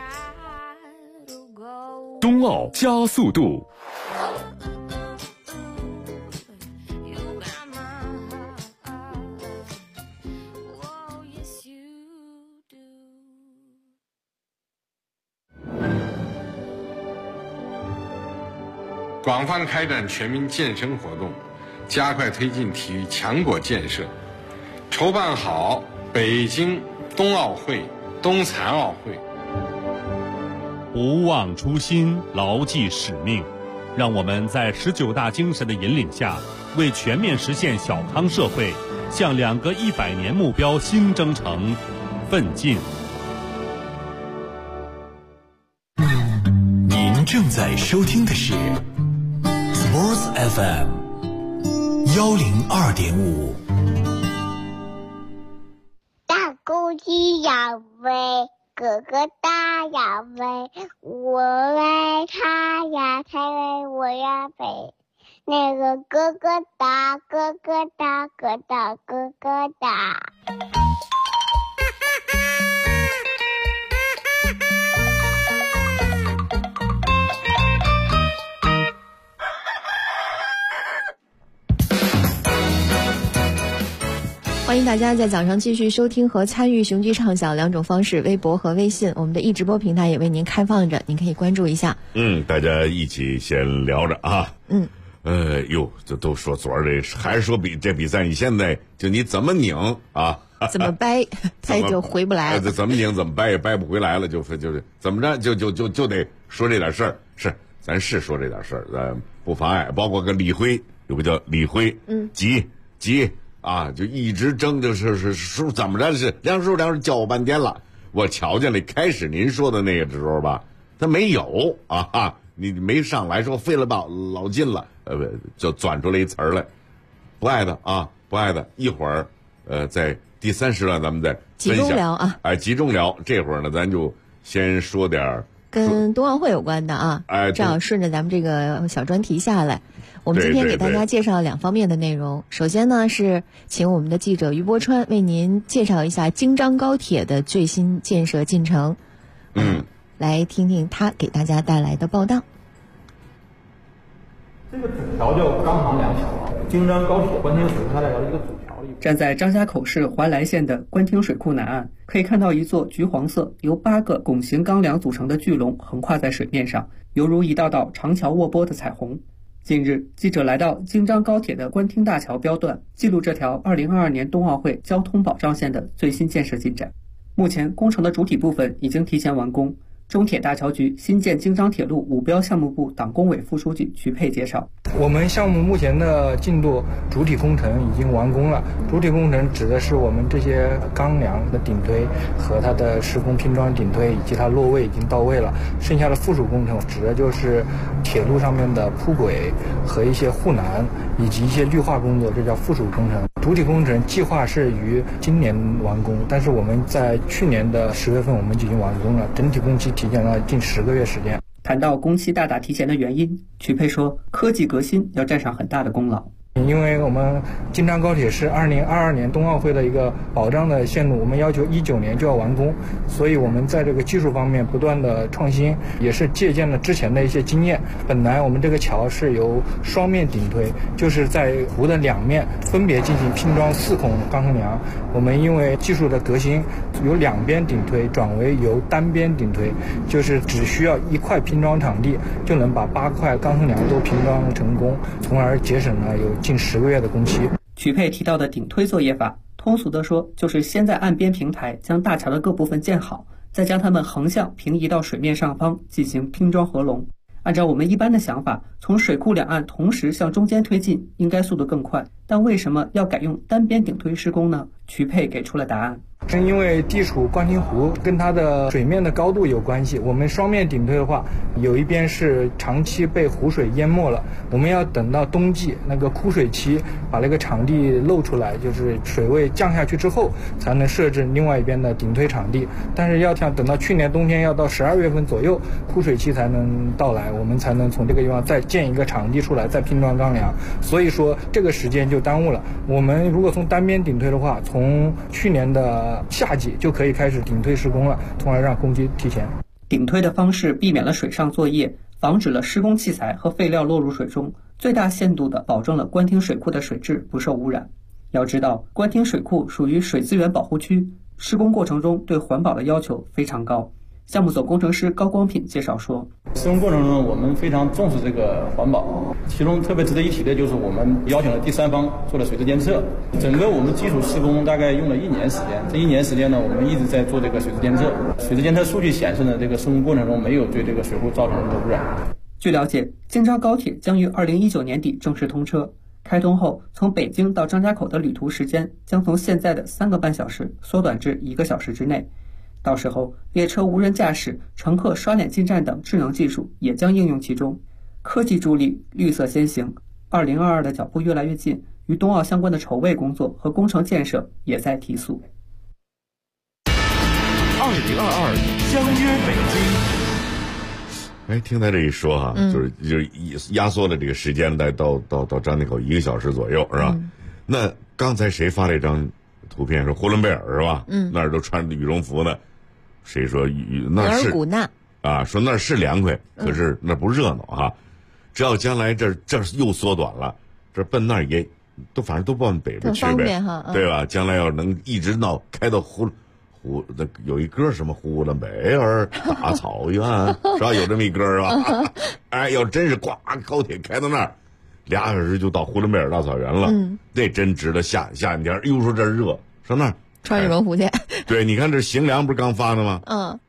冬奥加速度。 广泛开展全民健身活动，加快推进体育强国建设，筹办好北京冬奥会、冬残奥会。 不忘初心，牢记使命，让我们在19大精神的引领下，为全面实现小康社会，向2个100年目标新征程奋进。 您正在收听的是 Sports FM 102.5。 大公鸡要飞，哥哥大要飞，我为他呀，才为我呀飞。那个哥哥大，哥哥大，哥大哥哥大。 欢迎大家在早上继续收听和参与雄鸡畅想2种方式，微博和微信，我们的直播平台也为您开放着，您可以关注一下。 大家一起先聊着啊。这都说昨儿这还是说比赛，你现在就你怎么拧啊？ 怎么掰，它就回不来了。 怎么拧怎么掰也掰不回来了，就是怎么着就得说这点事儿咱说这点事儿，不妨碍。包括个李辉，有个叫李辉，急啊，就一直争，就是怎么着是梁叔叫我半天了，我瞧见了。开始您说的那个时候吧，他没有啊，你没上来说费了吧老劲了，就转出来一词儿来，不爱的啊，不爱的。一会儿在第3时段咱们再集中聊啊， 集中聊。这会儿呢，咱就先说点跟冬奥会有关的啊，正好顺着咱们这个小专题下来，我们今天给大家介绍2方面的内容。首先呢，是请我们的记者于波川为您介绍一下京张高铁的最新建设进程，来听听他给大家带来的报道。 这个主桥叫钢杭梁桥，京张高铁官厅水库大桥的一个主桥。 站在张家口市怀来县的官厅水库南岸，可以看到一座橘黄色由8个拱形钢梁组成的巨龙横跨在水面上，犹如一道道长桥卧波的彩虹。近日，记者来到京张高铁的官厅大桥标段，记录这条2022年冬奥会交通保障线的最新建设进展。目前工程的主体部分已经提前完工。中铁大桥局新建京张铁路5标项目部党工委副书记徐佩介绍， 我们项目目前的进度，主体工程已经完工了。主体工程指的是我们这些钢梁的顶推和它的施工拼装顶推以及它落位已经到位了。剩下的附属工程指的就是铁路上面的铺轨和一些护栏以及一些绿化工作，这叫附属工程。主体工程计划是于今年完工，但是我们在去年的10月份我们就已经完工了，整体工期提前了近10个月时间。 谈到工期大大提前的原因，曲佩说，科技革新要占上很大的功劳。 因为我们京张高铁是2022年冬奥会的一个保障的线路，我们要求19年就要完工，所以我们在这个技术方面不断的创新，也是借鉴了之前的一些经验。本来我们这个桥是由双面顶推，就是在湖的2面分别进行拼装4孔钢横梁，我们因为技术的革新，由2边顶推转为由单边顶推，就是只需要1块拼装场地就能把8块钢横梁都拼装成功，从而节省了有近10个月的工期。 曲佩提到的顶推作业法，通俗的说，就是先在岸边平台将大桥的各部分建好，再将它们横向平移到水面上方进行拼装合拢。按照我们一般的想法，从水库两岸同时向中间推进，应该速度更快。但为什么要改用单边顶推施工呢？曲佩给出了答案。 因为地处官厅湖，跟它的水面的高度有关系。我们双面顶推的话，有一边是长期被湖水淹没了，我们要等到冬季那个枯水期，把那个场地露出来，就是水位降下去之后，才能设置另外一边的顶推场地。但是要等到去年冬天，要到12月份左右，枯水期才能到来，我们才能从这个地方再建一个场地出来，再拼装钢梁。所以说这个时间就耽误了。我们如果从单边顶推的话，从去年的夏季就可以开始顶推施工了，从而让工期提前。 顶推的方式避免了水上作业，防止了施工器材和废料落入水中，最大限度地保证了官厅水库的水质不受污染。要知道，官厅水库属于水资源保护区，施工过程中对环保的要求非常高。项目总工程师高光品介绍说， 施工过程中我们非常重视这个环保，其中特别值得一提的就是我们邀请了第三方做了水质监测，整个我们基础施工大概用了1年时间，这1年时间呢，我们一直在做这个水质监测，水质监测数据显示呢，这个施工过程中没有对这个水库造成任何污染。 据了解，京张高铁将于2019年底正式通车，开通后从北京到张家口的旅途时间将从现在的3个半小时缩短至1个小时之内。到时候，列车无人驾驶、乘客刷脸进站等智能技术也将应用其中。科技助力，绿色先行，2022的脚步越来越近，与冬奥相关的筹备工作和工程建设也在提速。 2022相约北京。听他这一说哈，就是压缩了这个时间，到张家口1个小时左右，是吧？那刚才谁发了一张图片，说呼伦贝尔是吧？那儿都穿着羽绒服呢。谁说那是古纳啊？说那是凉快，可是那不热闹啊！只要将来这又缩短了，这奔那儿也反正都奔北边去呗，对吧？将来要能一直开到那有一歌什么呼伦贝尔大草原是吧？有这么一歌是吧？要真是高铁开到那儿2小时就到呼伦贝尔大草原了，这真值得夏天。说这热，上那儿穿羽绒服去。 对，你看这行梁不是刚发的吗？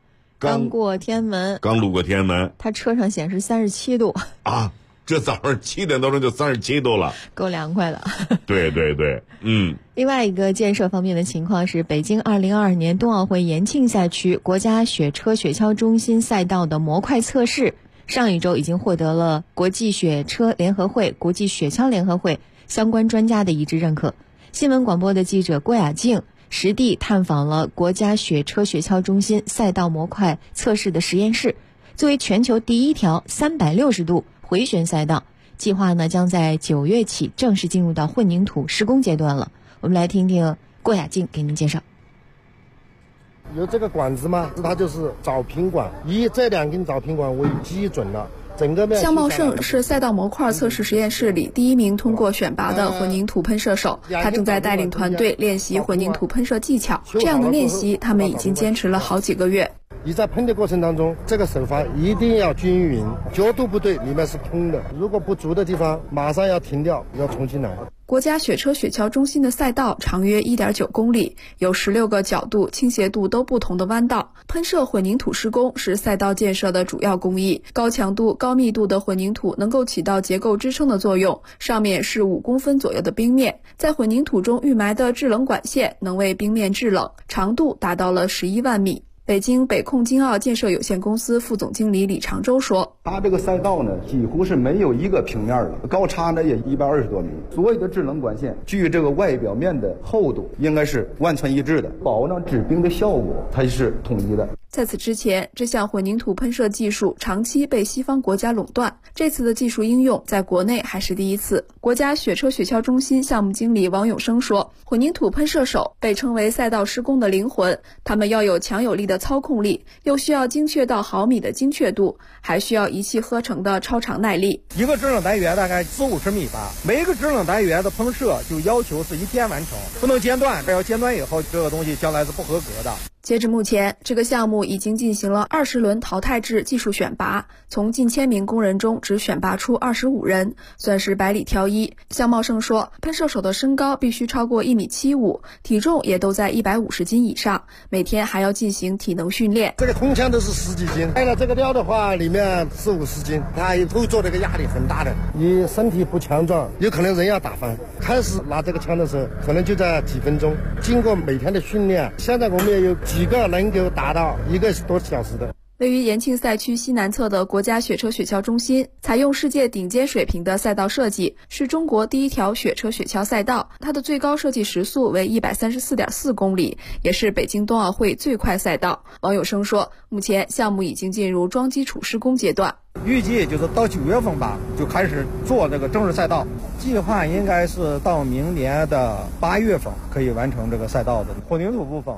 刚过天安门， 刚路过天安门， 他车上显示37度啊！这早上7点多钟就37度了， 够凉快的。 对对对， 另外一个建设方面的情况是，北京2022年冬奥会延庆赛区国家雪车雪橇中心赛道的模块测试，上一周已经获得了国际雪车联合会、国际雪橇联合会相关专家的一致认可。新闻广播的记者郭雅静实地探访了国家雪车雪橇中心赛道模块测试的实验室，作为全球第一条360度回旋赛道，计划呢将在9月起正式进入到混凝土施工阶段了。我们来听听郭雅静给您介绍。 有这个管子嘛，它就是找平管，以这2根找平管为基准了。 向茂盛是赛道模块测试实验室里第1名通过选拔的混凝土喷射手，他正在带领团队练习混凝土喷射技巧。这样的练习，他们已经坚持了好几个月。 你在喷的过程当中，这个手法一定要均匀，角度不对，里面是空的。如果不足的地方，马上要停掉，要重新来。 国家雪车雪橇中心的赛道长约1.9公里，有16个角度、倾斜度都不同的弯道。喷射混凝土施工是赛道建设的主要工艺。高强度、高密度的混凝土能够起到结构支撑的作用，上面是5公分左右的冰面，在混凝土中预埋的制冷管线能为冰面制冷，长度达到了11万米。北京北控京奥建设有限公司副总经理李长洲说， 它这个赛道呢几乎是没有一个平面的，高差呢也120多米，所有的制冷管线距这个外表面的厚度应该是万寸一致的，保证制冰的效果它是统一的。 在此之前，这项混凝土喷射技术长期被西方国家垄断，这次的技术应用在国内还是第一次。国家雪车雪橇中心项目经理王永生说，混凝土喷射手被称为赛道施工的灵魂，他们要有强有力的操控力，又需要精确到毫米的精确度，还需要一气呵成的超长耐力。 一个制冷单元大概40-50米吧，每一个制冷单元的喷射就要求是1天完成，不能间断，要间断以后这个东西将来是不合格的。 截至目前，这个项目已经进行了20轮淘汰制技术选拔，从近1000名工人中只选拔出25人，算是百里挑一。向茂盛说，喷射手的身高必须超过1.75米，体重也都在150斤以上，每天还要进行体能训练。 这个空枪都是10几斤，开了这个料的话，里面40-50斤，它会做这个压力很大的。你身体不强壮，有可能人要打翻。开始拿这个枪的时候，可能就在几分钟。经过每天的训练，现在我们也有几个能够达到1个多小时的。 位于延庆赛区西南侧的国家雪车雪橇中心，采用世界顶尖水平的赛道设计，是中国第一条雪车雪橇赛道。它的最高设计时速为134.4公里，也是北京冬奥会最快赛道。王永生说，目前项目已经进入装基础施工阶段， 预计就是到9月份吧，就开始做这个正式赛道。计划应该是到明年的8月份可以完成这个赛道的混凝土部分。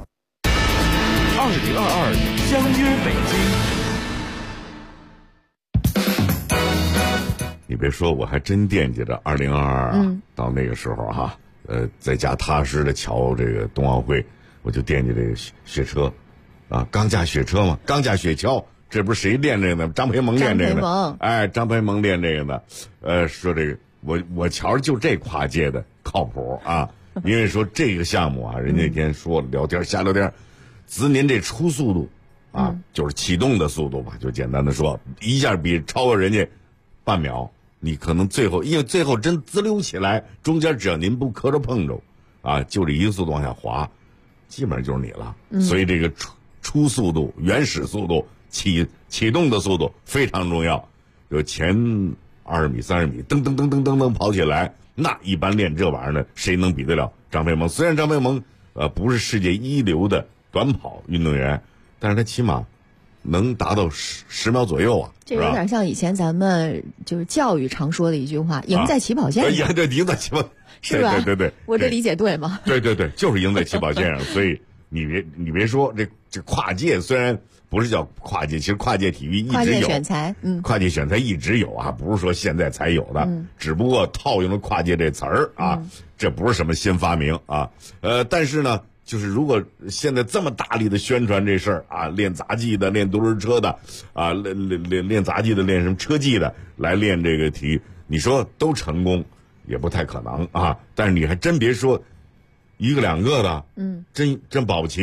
2022相约北京。 你别说，我还真惦记着2022到那个时候哈，在家踏实的瞧这个冬奥会，我就惦记这个雪车，啊，钢架雪车嘛，钢架雪橇，这不是谁练这个呢？张培萌练这个的，哎，张培萌练这个的，说这个我瞧着就这跨界的靠谱啊，因为说这个项目啊，人家那天说聊天瞎聊天。子您这初速度啊，就是启动的速度吧，就简单的说，一下比超过人家半秒，你可能最后，因为最后真滋溜起来，中间只要您不磕着碰着，啊，就这一个速度往下滑，基本上就是你了。所以这个初速度、原始速度、启动的速度非常重要。就前20米、30米，噔噔噔噔噔噔跑起来，那一般练这玩意儿呢，谁能比得了张培萌？虽然张培萌不是世界一流的短跑运动员，但是他起码能达到10秒左右啊。 这有点像以前咱们就是教育常说的一句话，赢在起跑线上。 对，赢在起跑线是吧？ 对， 我这理解对吗？ 对，就是赢在起跑线上。所以你别说这跨界，虽然不是叫跨界，其实跨界体育一直有，跨界选材， 跨界选材一直有啊，不是说现在才有的，只不过套用了跨界这词儿啊，这不是什么新发明啊。但是呢，就是如果现在这么大力的宣传这事儿啊，练杂技的，练独轮车的，啊，练杂技的，练什么车技的，来练这个体育，你说都成功也不太可能啊。但是你还真别说，1个2个的，真保不齐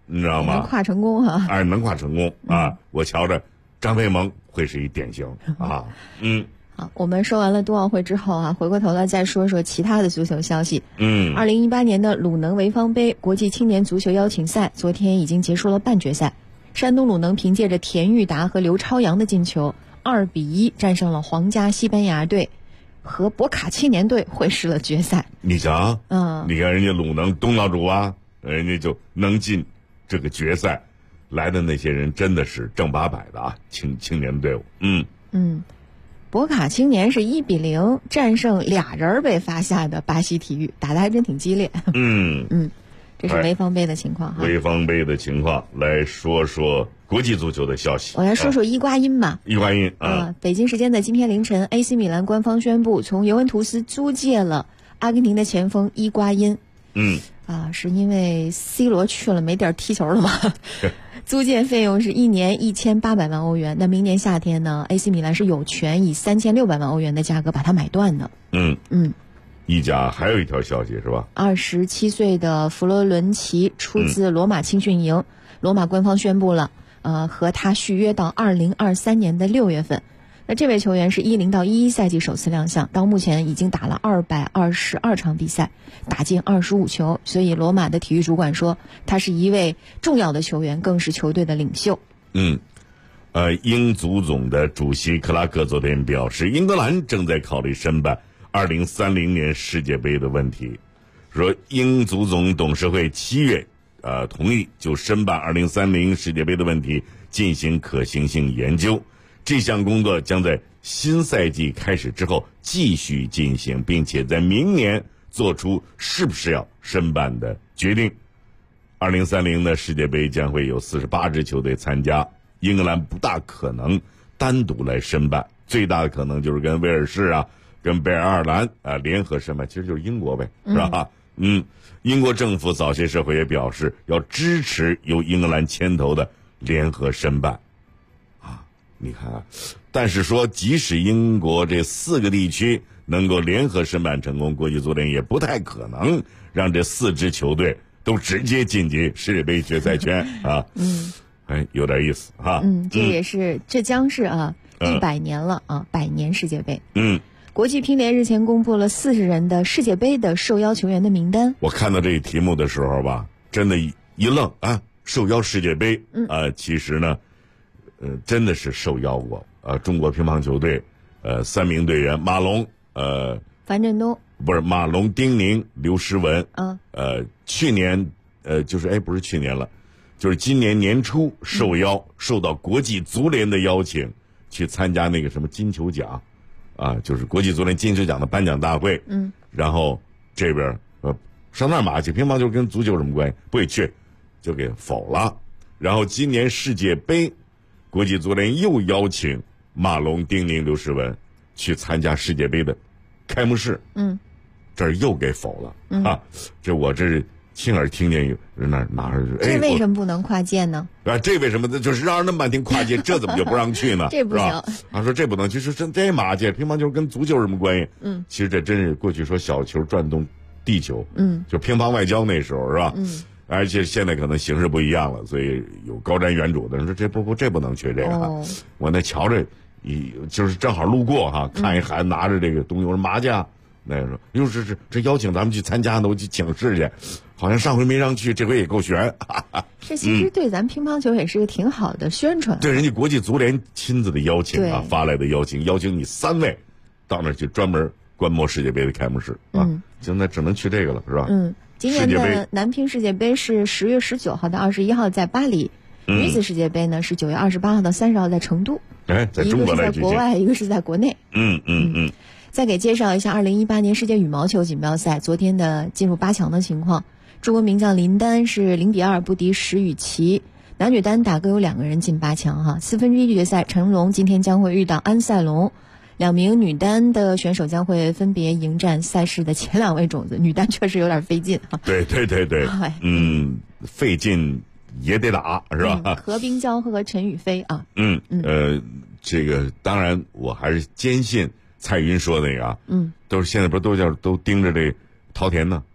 你知道吗？ 能跨成功哈。 哎，能跨成功啊！我瞧着张培萌会是一典型啊。 好，我们说完了冬奥会之后啊，回过头来再说说其他的足球消息。2018年的鲁能潍坊杯国际青年足球邀请赛昨天已经结束了半决赛，山东鲁能凭借着田玉达和刘超阳的进球，2-1战胜了皇家西班牙队，和博卡青年队会师了决赛。 你瞧，你看人家鲁能东道主啊，人家就能进这个决赛，来的那些人真的是正八百的啊，青年队伍。 博卡青年是1-0战胜俩人被罚下的巴西体育，打得还真挺激烈。这是潍坊杯的情况哈。 潍坊杯的情况，来说说国际足球的消息。 我来说说伊瓜因吧。 伊瓜因啊， 北京时间的今天凌晨 ，AC 米兰官方宣布从尤文图斯租借了阿根廷的前锋伊瓜因。是因为 C 罗去了没地儿踢球了吗？租借费用是1年1800万欧元。那明年夏天呢 ，AC 米兰是有权以3600万欧元的价格把它买断的。 意甲还有一条消息是吧 ？27岁的弗洛伦齐出自罗马青训营，罗马官方宣布了，和他续约到2023年的6月份。那这位球员是10到11赛季首次亮相，到目前已经打了222场比赛，打进25球，所以罗马的体育主管说他是一位重要的球员，更是球队的领袖。 英足总的主席克拉克昨天表示，英格兰正在考虑申办2030年世界杯的问题，说英足总董事会7月同意就申办2030世界杯的问题进行可行性研究。这项工作将在新赛季开始之后继续进行，并且在明年做出是不是要申办的决定。2030的世界杯将会有48支球队参加，英格兰不大可能单独来申办，最大的可能就是跟威尔士啊、跟北爱尔兰联合申办，其实就是英国呗，是吧？英国政府早些时候也表示要支持由英格兰牵头的联合申办。你看啊，但是说即使英国这4个地区能够联合申办成功，国际足联也不太可能让这4支球队都直接晋级世界杯决赛圈啊。有点意思哈。 这将是100年了啊，100年世界杯。国际乒联日前公布了40人的世界杯的受邀球员的名单。 我看到这个题目的时候吧，真的一愣啊，受邀世界杯其实呢。真的是受邀过中国乒乓球队3名队员马龙樊振东不是马龙、丁宁、刘诗雯去年不是去年了，就是今年年初受到国际足联的邀请去参加那个什么金球奖就是国际足联金球奖的颁奖大会。然后这边上那儿马去，乒乓球跟足球有什么关系？不会去，就给否了。然后今年世界杯国际足联又邀请马龙、丁宁、刘诗雯去参加世界杯的开幕式，这儿又给否了这我这是亲耳听见有人拿着这为什么不能跨界呢？ 这为什么就是让人那么半天跨界，这怎么就不让去呢？ 这不行。 他说这不能，其实这马界乒乓球跟足球有什么关系？其实这真是过去说小球转动地球，就乒乓外交那时候是吧？而且现在可能形势不一样了，所以有高瞻远瞩的人说这不能去这个。我那瞧着就是正好路过看一孩子拿着这个东西，我说麻将，那个说又是这邀请咱们去参加呢，我去请示去，好像上回没让去，这回也够悬。 这其实对咱乒乓球也是个挺好的宣传。 对，人家国际足联亲自的邀请发来的邀请你3位到那儿去专门观摩世界杯的开幕式现在只能去这个了，是吧？ 今年的男乒世界杯是10月19号到21号在巴黎，女子世界杯呢是9月28号到30号在成都。 在中国来举行，一个是在国外，一个是在国内。再给介绍一下2018年世界羽毛球锦标赛昨天的进入8强的情况。中国名将林丹是0-2不敌石宇奇，男女单打各有2个人进8强4分之一决赛，陈龙今天将会遇到安赛龙。2名女单的选手将会分别迎战赛事的前2位种子，女单确实有点费劲对，费劲也得打，是吧？ 何冰娇和陈雨菲这个当然我还是坚信蔡云说的那个都是现在不是都盯着这陶田呢，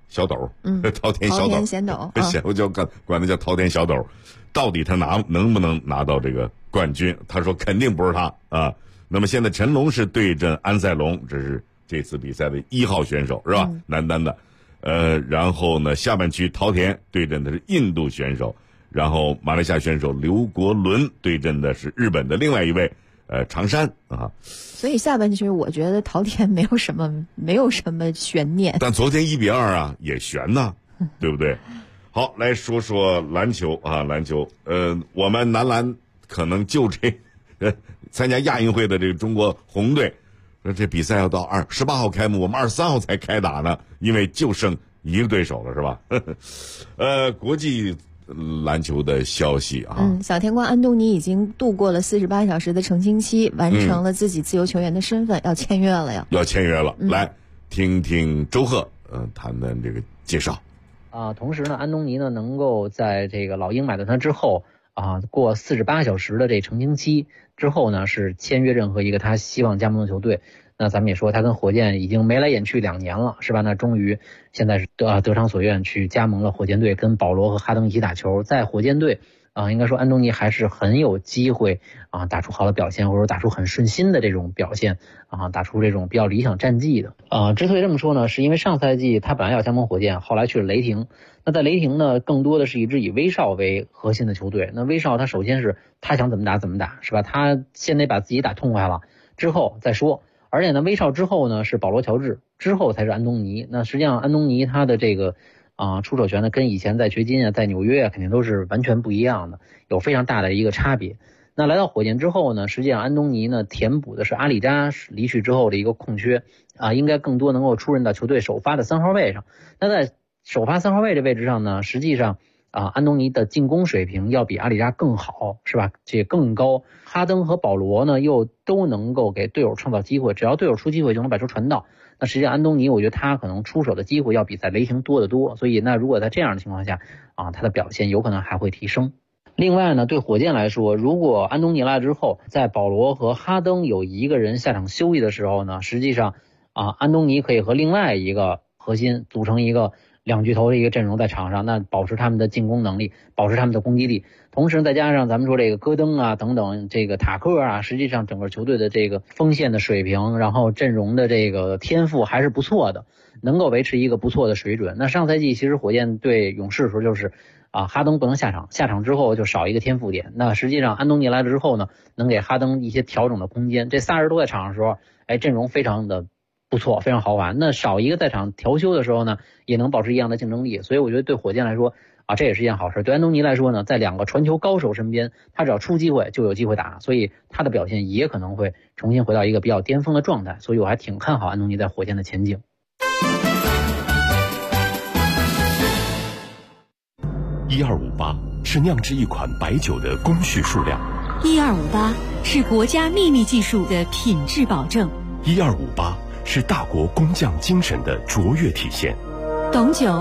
小斗， 滔田小斗， 咸斗， 我就管他叫滔田小斗。到底他能不能拿到这个冠军？他说肯定不是他啊。那么现在陈龙是对阵安赛龙，这是这次比赛的1号选手是吧？男单的。然后呢，下半区滔田对阵的是印度选手，然后马来西亚选手刘国伦对阵的是日本的另外一位长山啊。 所以下半区我觉得滔田没有什么悬念。 但昨天1比2啊，也悬呐，对不对？好，来说说篮球啊，篮球，我们男篮可能就参加亚运会的这个中国红队，这比赛要到18号开幕，我们23号才开打呢，因为就剩一个对手了，是吧？国际篮球的消息啊， 小甜瓜安东尼已经度过了48小时的澄清期，完成了自己自由球员的身份，要签约了呀！ 要签约了，来听听周赫谈谈这个介绍。 同时呢，安东尼呢能够在这个老鹰买断他之后过48小时的这澄清期之后呢，是签约任何一个他希望加盟的球队。那咱们也说他跟火箭已经眉来眼去2年了，是吧？那终于现在是得偿所愿去加盟了火箭队，跟保罗和哈登一起打球。在火箭队应该说安东尼还是很有机会打出好的表现，或者说打出很顺心的这种表现打出这种比较理想战绩的。之所以这么说呢，是因为上赛季他本来要加盟火箭，后来去了雷霆。那在雷霆呢，更多的是一支以威少为核心的球队。那威少他首先是他想怎么打怎么打，是吧？他先得把自己打痛快了，之后再说。而且呢，威少之后呢是保罗乔治，之后才是安东尼。那实际上安东尼他的这个出手权呢，跟以前在掘金在纽约肯定都是完全不一样的，有非常大的一个差别。那来到火箭之后呢，实际上安东尼呢填补的是阿里扎离去之后的一个空缺应该更多能够出任到球队首发的3号位上。那在首发3号位这位置上呢，实际上安东尼的进攻水平要比阿里扎更好，是吧？这更高。哈登和保罗呢又都能够给队友创造机会，只要队友出机会就能摆出传导。那实际上安东尼我觉得他可能出手的机会要比在雷霆多得多，所以那如果在这样的情况下他的表现有可能还会提升。另外呢，对火箭来说，如果安东尼来之后，在保罗和哈登有一个人下场休息的时候呢，实际上安东尼可以和另外一个核心组成一个2巨头的一个阵容在场上，那保持他们的进攻能力，保持他们的攻击力，同时再加上咱们说这个戈登等等，这个塔克实际上整个球队的这个锋线的水平，然后阵容的这个天赋还是不错的，能够维持一个不错的水准。那上赛季其实火箭对勇士的时候就是哈登不能下场之后就少一个天赋点，那实际上安东尼来了之后呢，能给哈登一些调整的空间，这仨人都在场的时候阵容非常的不错，非常豪华。那少一个在场调休的时候呢，也能保持一样的竞争力。所以我觉得对火箭来说这也是一件好事。对安东尼来说呢，在2个传球高手身边，他只要出机会就有机会打，所以他的表现也可能会重新回到一个比较巅峰的状态。所以我还挺看好安东尼在火箭的前景。 1258是酿制一款白酒的工序数量 ，1258是国家秘密技术的品质保证 ，1258是大国工匠精神的卓越体现。 董酒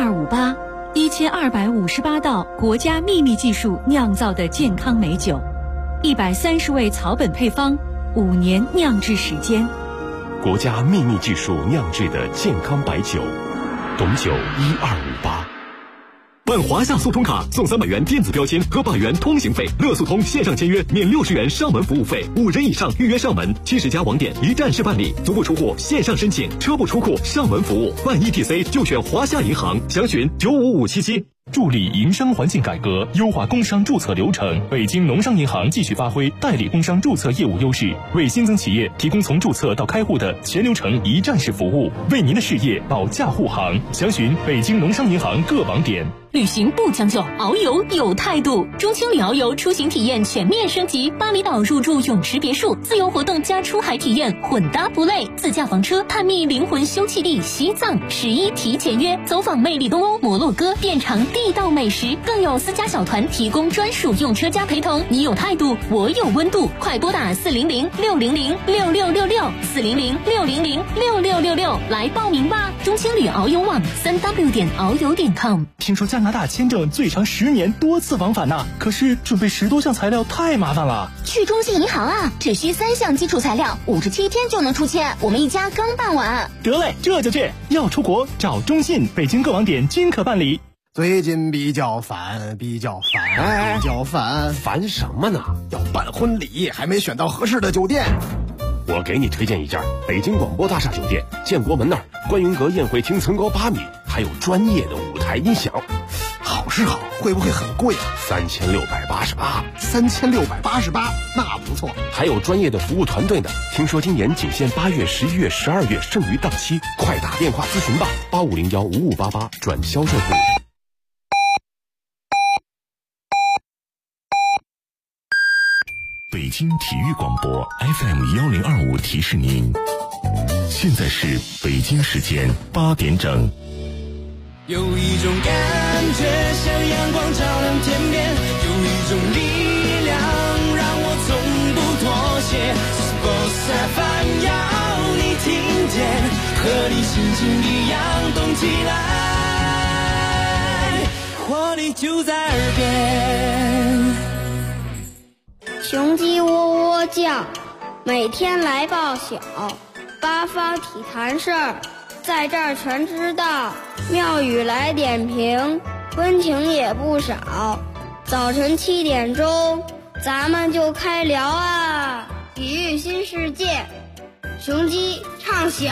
1258，1258道国家秘密技术酿造的健康美酒，130味草本配方，5年酿制时间。 国家秘密技术酿制的健康白酒，董酒1258。 办华夏速通卡送300元电子标签和100元通行费，乐速通线上签约免60元上门服务费，5人以上预约上门，70家网点一站式办理，足不出户线上申请，车不出库上门服务，办 ETC 就选华夏银行，详询95577。 助力营商环境改革，优化工商注册流程。北京农商银行继续发挥代理工商注册业务优势，为新增企业提供从注册到开户的全流程一站式服务，为您的事业保驾护航。详询北京农商银行各网点。 旅行不将就，遨游有态度。中青旅遨游出行体验全面升级，巴厘岛入住泳池别墅，自由活动加出海体验，混搭不累。自驾房车探秘灵魂休憩地西藏，11提前约，走访魅力东欧摩洛哥，遍尝地道美食，更有私家小团提供专属用车加陪同。你有态度，我有温度，快拨打400-600-6666，400-600-6666来报名吧。中青旅遨游网3w.遨游.com。 听说家里拿大签证最长10年多次往返呢。可是准备10多项材料太麻烦了。 去中信银行啊，只需3项基础材料，57天就能出签。我们一家刚办完。 得嘞，这就去。要出国找中信，北京各网点均可办理。 最近比较烦，烦什么呢？要办婚礼，还没选到合适的酒店。 我给你推荐一家北京广播大厦酒店，建国门那儿，观云阁宴会厅层高8米，还有专业的舞台音响。 好是好，会不会很贵啊 ？3688。 3688，那不错。 还有专业的服务团队呢。听说今年仅限8月、11月、12月，剩余档期，快打电话咨询吧，85015588转销售部。 北京体育广播 FM1025提示您，现在是北京时间8点整。 有一种感觉像阳光照亮天边，有一种力量让我从不妥协。Sports FM 要你听见，和你心情一样动起来，活力就在耳边。 雄鸡喔喔叫，每天来报晓，八方体坛事儿，在这儿全知道。庙宇来点评，温情也不少。早晨7点钟，咱们就开聊啊！体育新世界，雄鸡唱晓。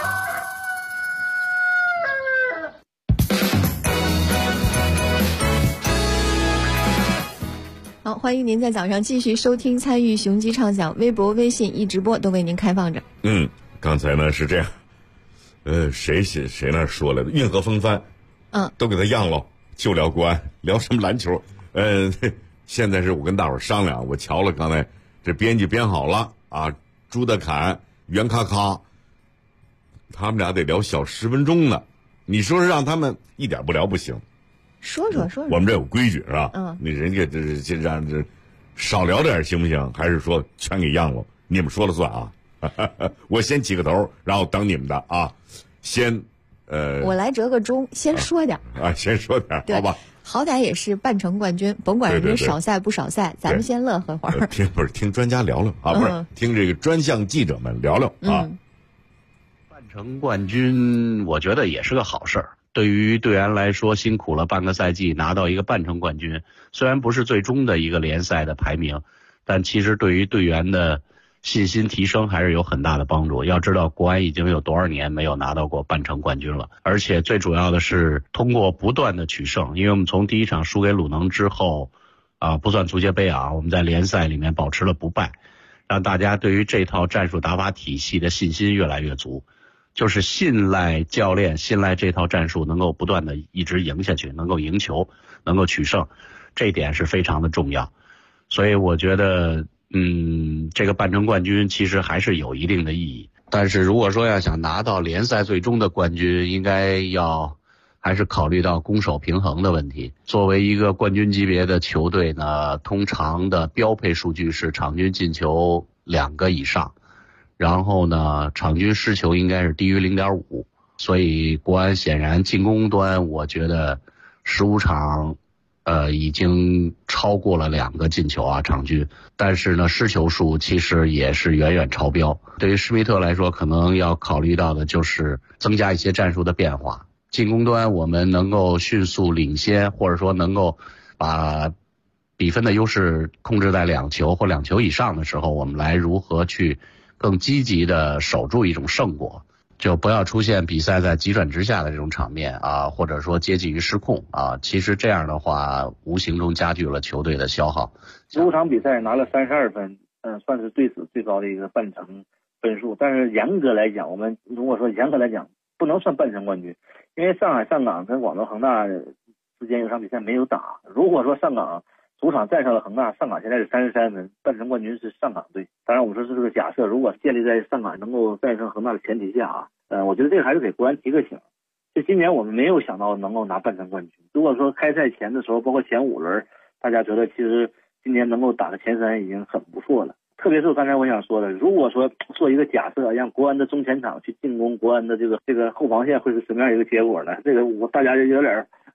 好，欢迎您在早上继续收听参与雄鸡畅想，微博、微信一直播都为您开放着。 刚才呢是这样，谁那说来的？运河风帆，都给他让了，就聊国安，聊什么篮球？现在是我跟大伙儿商量，我瞧了刚才这编辑编好了啊，朱德侃、袁咔咔，他们俩得聊小10分钟呢。你说是让他们一点不聊不行？ 说说， 我们这有规矩是吧？你人家这让这少聊点行不行？还是说全给让了？你们说了算啊！我先起个头，然后等你们的啊。先， 我来折个中，先说点先说点，好吧？ 好歹也是半程冠军，甭管人家少赛不少赛，咱们先乐呵会儿。 听专家聊聊啊，不是听这个专项记者们聊聊啊。 半程冠军，我觉得也是个好事儿。对于队员来说，辛苦了半个赛季，拿到一个半程冠军，虽然不是最终的一个联赛的排名，但其实对于队员的信心提升还是有很大的帮助。要知道国安已经有多少年没有拿到过半程冠军了，而且最主要的是通过不断的取胜，因为我们从第一场输给鲁能之后不算足协杯啊，我们在联赛里面保持了不败，让大家对于这套战术打法体系的信心越来越足，就是信赖教练，信赖这套战术能够不断的一直赢下去，能够赢球，能够取胜，这一点是非常的重要。所以我觉得这个半程冠军其实还是有一定的意义，但是如果说要想拿到联赛最终的冠军，应该要还是考虑到攻守平衡的问题。作为一个冠军级别的球队呢，通常的标配数据是场均进球2个以上，然后呢场均失球应该是低于 0.5， 所以国安显然进攻端我觉得15场已经超过了2个进球啊场均，但是呢失球数其实也是远远超标。对于施密特来说，可能要考虑到的就是增加一些战术的变化。进攻端我们能够迅速领先，或者说能够把比分的优势控制在2球或2球以上的时候，我们来如何去更积极的守住一种胜果，就不要出现比赛在急转直下的这种场面啊，或者说接近于失控啊。其实这样的话无形中加剧了球队的消耗。 15场比赛拿了32分，算是队史最高的一个半程分数。但是严格来讲，我们如果说严格来讲不能算半程冠军，因为上海上港跟广州恒大之间有场比赛没有打。如果说上港主场战胜了恒大，上港现在是33分，半程冠军是上港队。当然我们说这是个假设，如果建立在上港能够战胜恒大的前提下我觉得这个还是给国安提个醒。就今年我们没有想到能够拿半程冠军。如果说开赛前的时候，包括前5轮，大家觉得其实今年能够打个前3已经很不错了。特别是刚才我想说的，如果说做一个假设，让国安的中前场去进攻国安的这个后防线，会是什么样一个结果呢？这个大家就有点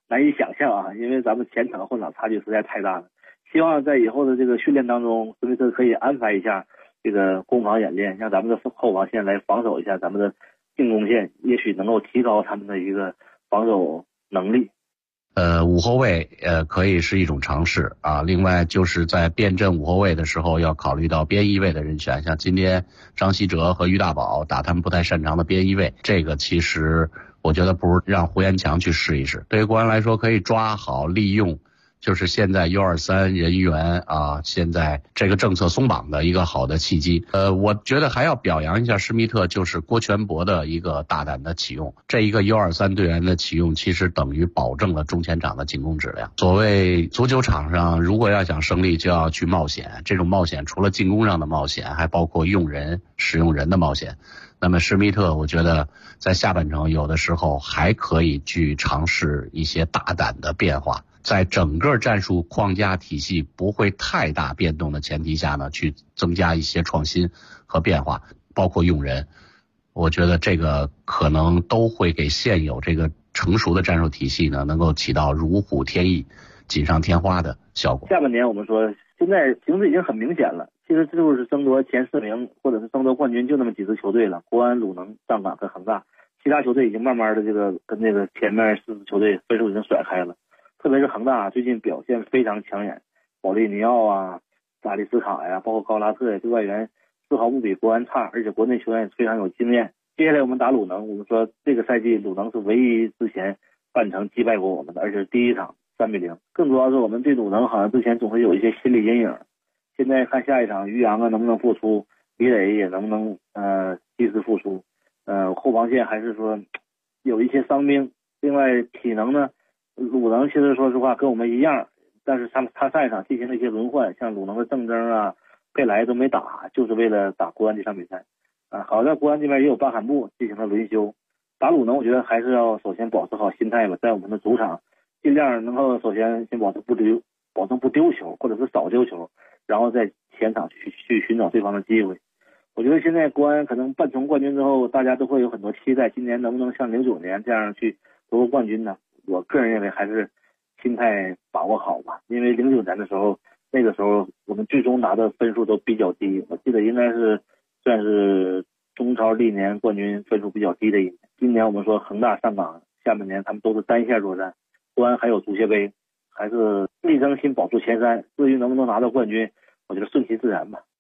难以想象啊，因为咱们前场后场差距实在太大了。希望在以后的这个训练当中，史密特可以安排一下这个攻防演练，让咱们的后防线来防守一下咱们的进攻线，也许能够提高他们的一个防守能力。 五后卫可以是一种尝试啊。另外就是在变阵五后卫的时候，要考虑到边翼位的人选，像今天张稀哲和于大宝打他们不太擅长的边翼位，这个其实我觉得不如让胡延强去试一试。对于国安来说，可以抓好利用就是现在 U23 人员啊，现在这个政策松绑的一个好的契机。我觉得还要表扬一下施密特，就是郭全博的一个大胆的启用。这一个 U23 队员的启用，其实等于保证了中前场的进攻质量。所谓足球场上，如果要想胜利，就要去冒险。这种冒险除了进攻上的冒险，还包括用人、使用人的冒险。那么施密特，我觉得在下半程有的时候还可以去尝试一些大胆的变化。在整个战术框架体系不会太大变动的前提下呢，去增加一些创新和变化，包括用人。我觉得这个可能都会给现有这个成熟的战术体系呢，能够起到如虎添翼、锦上添花的效果。 下半年我们说，现在形势已经很明显了，其实就是争夺前4名或者是争夺冠军就那么几支球队了，国安、鲁能、上港和恒大，其他球队已经慢慢的这个跟这个前面4支球队分数已经甩开了。特别是恒大最近表现非常抢眼，保利尼奥啊、扎里斯卡呀，包括高拉特呀，这外援丝毫不比国安差，而且国内球员也非常有经验。接下来我们打鲁能，我们说这个赛季鲁能是唯一之前半程击败过我们的，而且是第一场3-0。更主要是我们对鲁能好像之前总会有一些心理阴影，现在看下一场于洋啊能不能复出，李磊也能不能及时复出，后防线还是说有一些伤兵。另外体能呢，鲁能其实说实话跟我们一样，但是他上一场进行了一些轮换，像鲁能的郑铮啊、佩莱都没打，就是为了打国安这场比赛。好在国安这边也有巴坎布进行了轮休。打鲁能我觉得还是要首先保持好心态吧，在我们的主场尽量能够首先先保证不丢球，或者是少丢球，然后在前场去寻找对方的机会。我觉得现在国安可能半程冠军之后，大家都会有很多期待，今年能不能像09年这样去夺冠军呢？我个人认为还是心态把握好吧，因为09年的时候，那个时候我们最终拿的分数都比较低，我记得应该是算是中超历年冠军分数比较低的一年。今年我们说恒大、上港下半年他们都是单线作战，国安还有足协杯，还是力争先保住前3，至于能不能拿到冠军，我觉得顺其自然吧。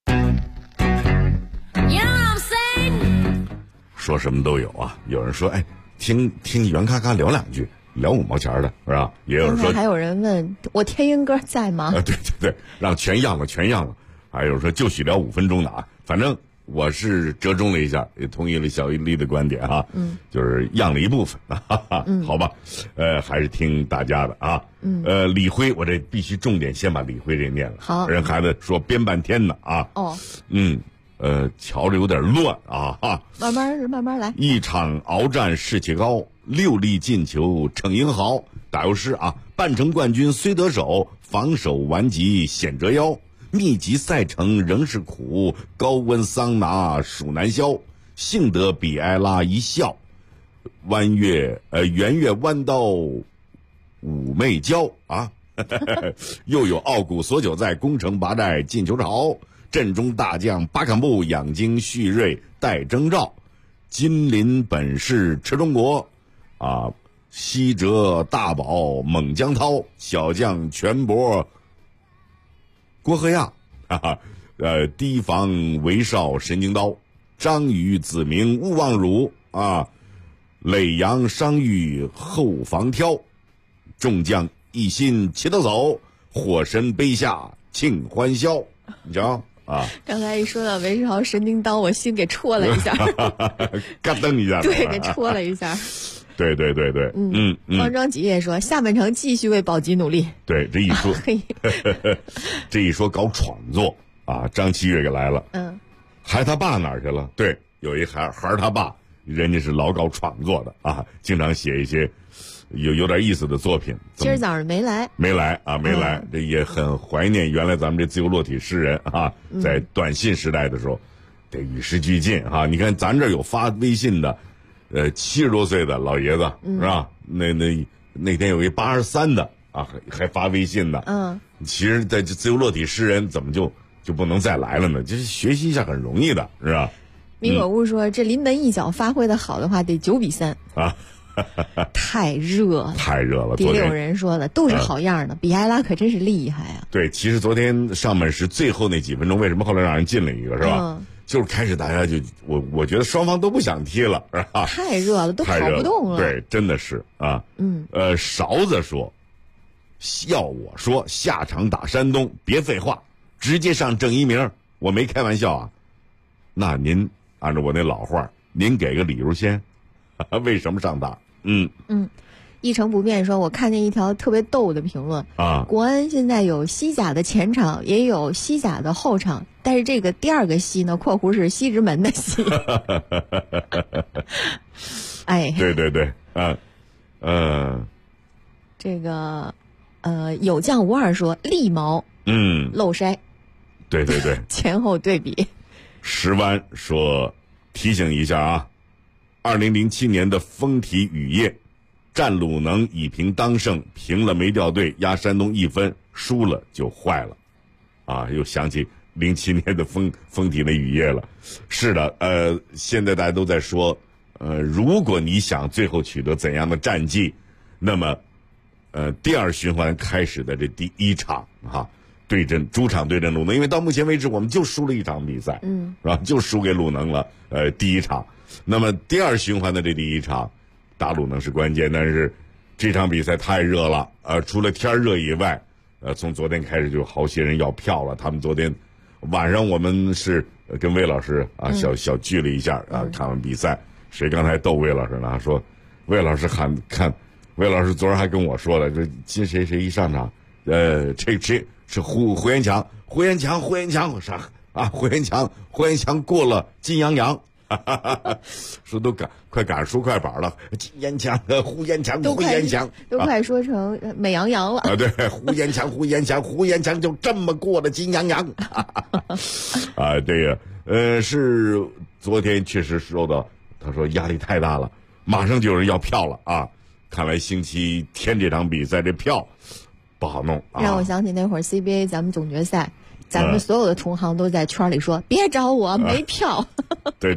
说什么都有啊，有人说听袁咔咔聊2句，聊5毛钱的是吧？也有人说， 还有人问我天音哥在吗？ 对，让全样了。还有人说就许聊5分钟的啊，反正我是折中了一下，也同意了小玉丽的观点啊，就是样了一部分，好吧，还是听大家的啊，李辉，我这必须重点先把李辉这念了， 好， 人孩子说编半天呢啊，瞧着有点乱啊哈， 慢慢来。 一场鏖战士气高，6粒进球逞英豪。打油诗啊，半程冠军虽得手，防守顽疾险折腰。密集赛程仍是苦，高温桑拿暑难消。幸得比埃拉一笑，圆月弯刀妩媚娇啊，又有傲骨索酒在，攻城拔寨进球潮。阵中大将巴坎布养精蓄锐待征兆，金鳞本事吃中国啊，西哲大宝猛江涛，小将全博郭鹤亚，提防韦少神经刀，张宇子明勿忘辱啊，磊阳伤愈后防挑，众将一心齐头走，火神杯下庆欢宵。你瞧啊！ 刚才一说到韦世豪神经刀，我心给戳了一下， 嘎噔一下， 对，给戳了一下。 对， 方庄吉也说，下半程继续为保级努力。 对，这一说，这一说搞创作啊，张七月给来了。孩他爸哪儿去了？对，有一孩他爸，人家是老搞创作的啊，经常写一些有点意思的作品。 今儿早上没来， 这也很怀念原来咱们这自由落体诗人啊，在短信时代的时候，得与时俱进啊。你看咱这有发微信的，70多岁的老爷子是吧？那那天有一83的啊，还发微信呢。其实在这自由落体诗人怎么就不能再来了呢？就是学习一下很容易的，是吧？ 米果屋说，这临门一脚发挥的好的话，得9比3 啊。 太热了， 太热了。 第6人说了，都是好样的，比埃拉可真是厉害啊。 对，其实昨天上半时最后那几分钟，为什么后来让人进了一个，是吧？就是开始大家就我觉得双方都不想踢了，是吧？ 太热了，都跑不动了。 对，真的是啊。勺子说，要我说下场打山东，别废话，直接上郑一鸣，我没开玩笑啊。那您按照我那老话，您给个理由先，为什么上打？ 一成不变说，我看见一条特别逗的评论啊，国安现在有西甲的前场，也有西甲的后场，但是这个第2个西呢，括弧是西直门的西。哎， 对， 这个有将无二说立毛，漏筛， 对， 前后对比。 石湾说，提醒一下啊，2007年的丰体雨夜。战鲁能以平当胜，平了没掉队，压山东1分，输了就坏了，啊，又想起07年的丰体的雨夜了。是的，现在大家都在说，如果你想最后取得怎样的战绩，那么，第2循环开始的这第1场主场对阵鲁能，因为到目前为止我们就输了1场比赛，是吧？就输给鲁能了，第1场。那么第2循环的这第1场。打鲁能是关键，但是这场比赛太热了，除了天热以外，从昨天开始就好些人要票了。他们昨天晚上我们是跟魏老师啊小聚了一下啊，看完比赛，谁刚才逗魏老师呢？说魏老师魏老师昨儿还跟我说了，这今谁一上场，这是胡彦强上啊，胡彦强过了金洋洋。说都快赶上说快板了，金彦强、胡彦强都快说成美羊羊了啊！对，胡彦强就这么过了金洋洋啊！这个是昨天确实受到他说压力太大了，马上就有人要票了啊！看来星期天这场比赛这票不好弄啊！ 让我想起那会儿 CBA 咱们总决赛。咱们所有的同行都在圈里说，别找我，没票。 对。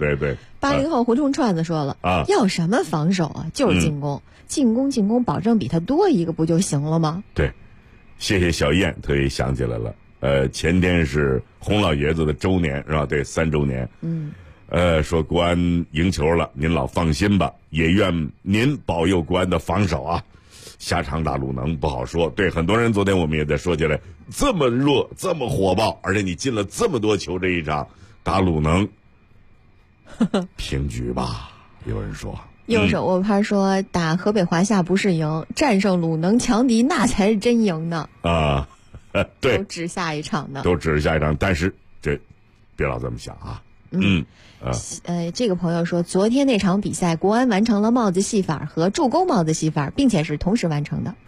80后胡同串子说了啊，要什么防守啊？就是进攻，进攻，保证比他多一个不就行了吗？ 对，谢谢小燕，特意想起来了。前天是洪老爷子的周年是吧？对，3周年。说国安赢球了，您老放心吧，也愿您保佑国安的防守啊。下场打鲁能不好说，对很多人昨天我们也在说起来，这么热这么火爆，而且你进了这么多球，这一场打鲁能平局吧，有人说。 右手握拍说，打河北华夏不是赢，战胜鲁能强敌那才是真赢呢啊。对， 都指下一场的， 但是这别老这么想啊。 这个朋友说，昨天那场比赛，国安完成了帽子戏法和助攻帽子戏法，并且是同时完成的。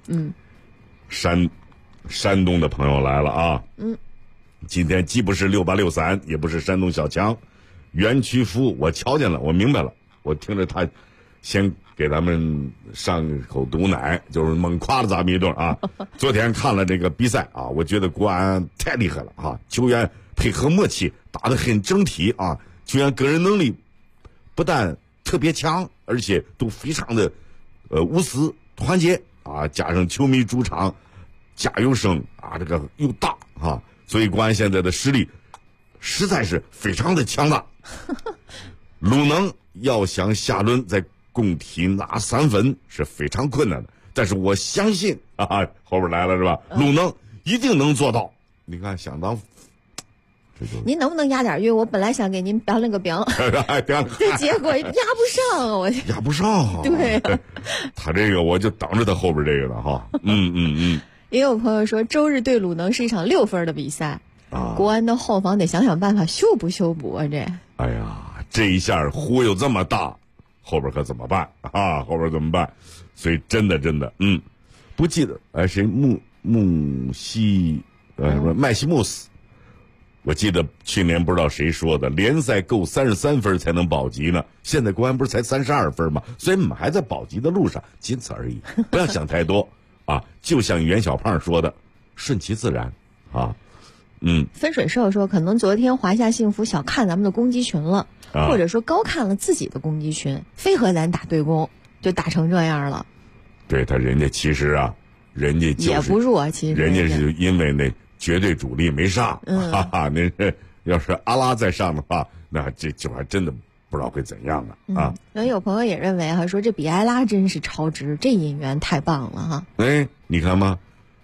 山东的朋友来了啊。今天既不是6863，也不是山东小强，袁屈夫，我瞧见了，我明白了，我听着他先给咱们上口毒奶，就是猛夸了咱们一顿啊。昨天看了这个比赛啊，我觉得国安太厉害了啊，球员配合默契，打得很整体啊。球员个人能力不但特别强，而且都非常的无私团结啊，加上球迷主场加油声啊，这个又大啊，所以国安现在的实力实在是非常的强大。鲁能要想下轮在共体拿3分是非常困难的，但是我相信啊，后边来了是吧？鲁能一定能做到。你看，想当。 您能不能压点韵？我本来想给您表那个表，这结果压不上啊！我压不上。 对， 他这个我就等着他后边这个呢哈。 也有朋友说，周日对鲁能是一场6分的比赛啊，国安的后防得想想办法修补啊！这， 哎呀，这一下忽悠这么大，后边可怎么办啊？后边怎么办？所以真的，不记得谁麦西穆斯。 我记得去年不知道谁说的，联赛够33分才能保级呢。现在国安不是才32分吗？所以我们还在保级的路上，仅此而已。不要想太多啊！就像袁小胖说的，顺其自然啊。 分水兽说，可能昨天华夏幸福小看咱们的攻击群了，或者说高看了自己的攻击群，非和咱打对攻，就打成这样了。 对他，人家其实啊，人家就是也不弱，其实人家是因为那绝对主力没上，哈哈，那是要是阿拉再上的话，那这就还真的不知道会怎样了啊。 有朋友也认为说这比埃拉真是超值，这引援太棒了哈。 哎，你看吗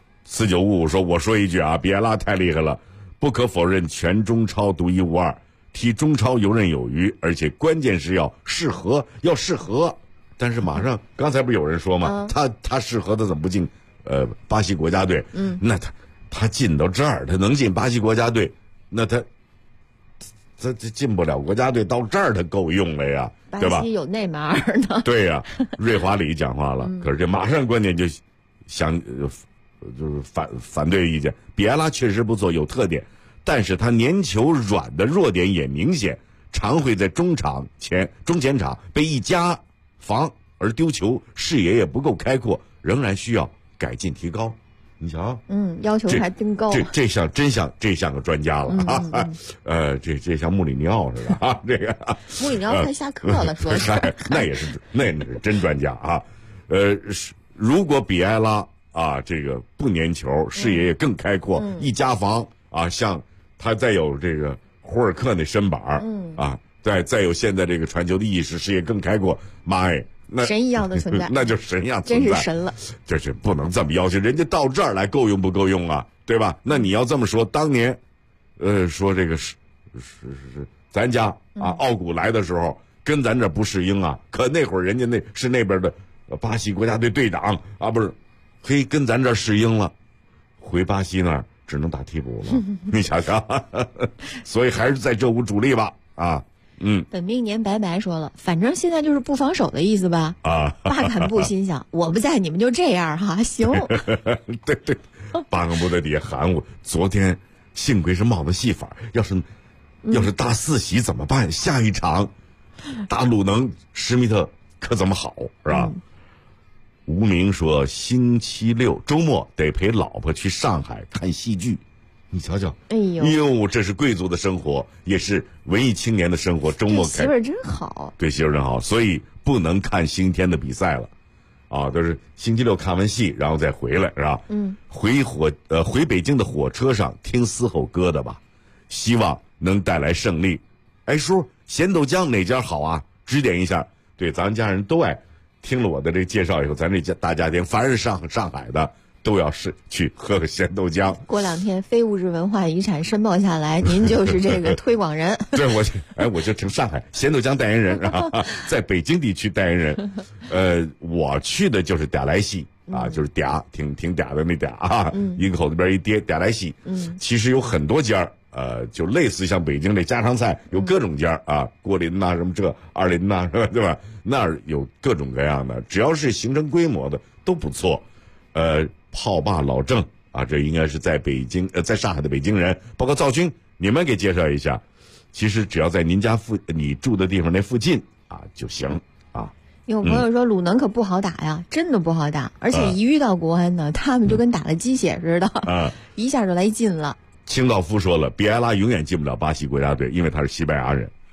？4955说，我说一句啊，比埃拉太厉害了，不可否认全中超独一无二，踢中超游刃有余，而且关键是要适合。但是马上刚才不是有人说吗？他适合的怎么不进巴西国家队？那他进到这儿，他能进巴西国家队，那他进不了国家队，到这儿他够用了呀，对吧？ 巴西有内马尔呢。 对呀，瑞华里讲话了，可是这马上关键就想就是反对意见。比埃拉确实不错，有特点，但是他粘球软的弱点也明显，常会在中前场被一家防而丢球，视野也不够开阔，仍然需要改进提高。你瞧， 要求还真高。 这像个专家了这像穆里尼奥似的啊，这个穆里尼奥快下课了，说是那是真专家啊。如果比埃拉啊这个不粘球，视野也更开阔，一家防啊，像他再有这个胡尔克那身板啊，再有现在这个传球的意识，视野更开阔，妈呀！那神一样的存在， 那就神一样存在， 真是神了。 这是不能这么要求，人家到这儿来够用不够用啊？对吧？那你要这么说，当年，说这个是咱家啊，奥古来的时候跟咱这不适应啊，可那会儿人家那是那边的巴西国家队队长啊，不是，嘿，跟咱这适应了，回巴西那儿只能打替补了，你想想，所以还是在这屋主力吧啊。 本命年白白说了，反正现在就是不防守的意思吧。巴坎布心想，我不在，你们就这样哈，行。 对，巴坎布在底下喊我，昨天幸亏是帽子戏法，要是大四喜怎么办？下一场打鲁能施密特可怎么好是吧？无名说，星期六周末得陪老婆去上海看戏剧。你瞧瞧，哎呦，这是贵族的生活，也是文艺青年的生活。周末媳妇儿真好， 对媳妇儿真好，所以不能看星期天的比赛了，啊，都是星期六看完戏，然后再回来，是吧？回北京的火车上听嘶吼歌的吧，希望能带来胜利。哎，叔，咸豆浆哪家好啊？指点一下。对，咱家人都爱听了我的这个介绍以后，咱这大家庭，凡是上海的。都要是去喝个咸豆浆。 过2天非物质文化遗产申报下来，您就是这个推广人。 对，我就成上海咸豆浆代言人啊，在北京地区代言人。我去的就是嗲来西啊，就是嗲，挺嗲的那嗲啊，一个口字边一跌，嗲来西。其实有很多家就类似像北京这家常菜，有各种家啊，郭林呐，什么这二林呐，是吧？对吧？那儿有各种各样的，只要是形成规模的都不错。炮霸老郑啊，这应该是在在上海的北京人，包括赵军，你们给介绍一下。其实只要在你住的地方那附近啊就行啊。 有朋友说鲁能可不好打呀，真的不好打，而且一遇到国安呢，他们就跟打了鸡血似的，一下就来劲了。 清道夫说了，比埃拉永远进不了巴西国家队，因为他是西班牙人。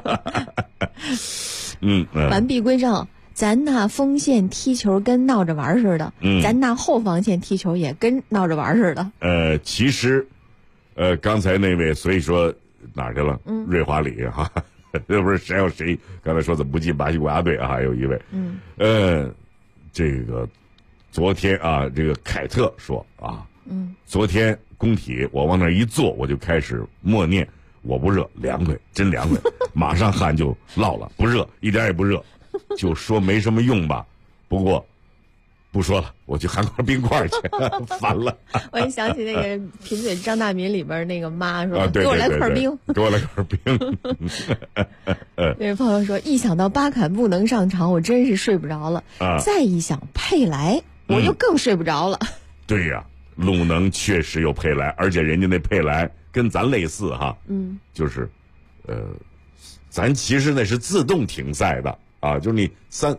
完璧归赵。咱那锋线踢球跟闹着玩似的，咱那后防线踢球也跟闹着玩似的。 其实，刚才那位所以说哪儿去了？瑞华里哈，这不是谁有谁？刚才说怎么不进巴西国家队啊？还有一位，这个昨天啊，这个凯特说啊，昨天工体我往那儿一坐，我就开始默念，我不热，凉快，真凉快，马上汗就落了，不热，一点也不热。就说没什么用吧，不过不说了，我去含块冰块去，烦了。 我也想起那个贫嘴张大民里边那个妈说：“ 给我来块冰， 给我来块冰。” 那位朋友说：“一想到巴坎布能上场，我真是睡不着了。再一想佩莱，我就更睡不着了。” 对呀，鲁能确实有佩莱，而且人家那佩莱跟咱类似哈，就是咱其实那是自动停赛的啊，就是你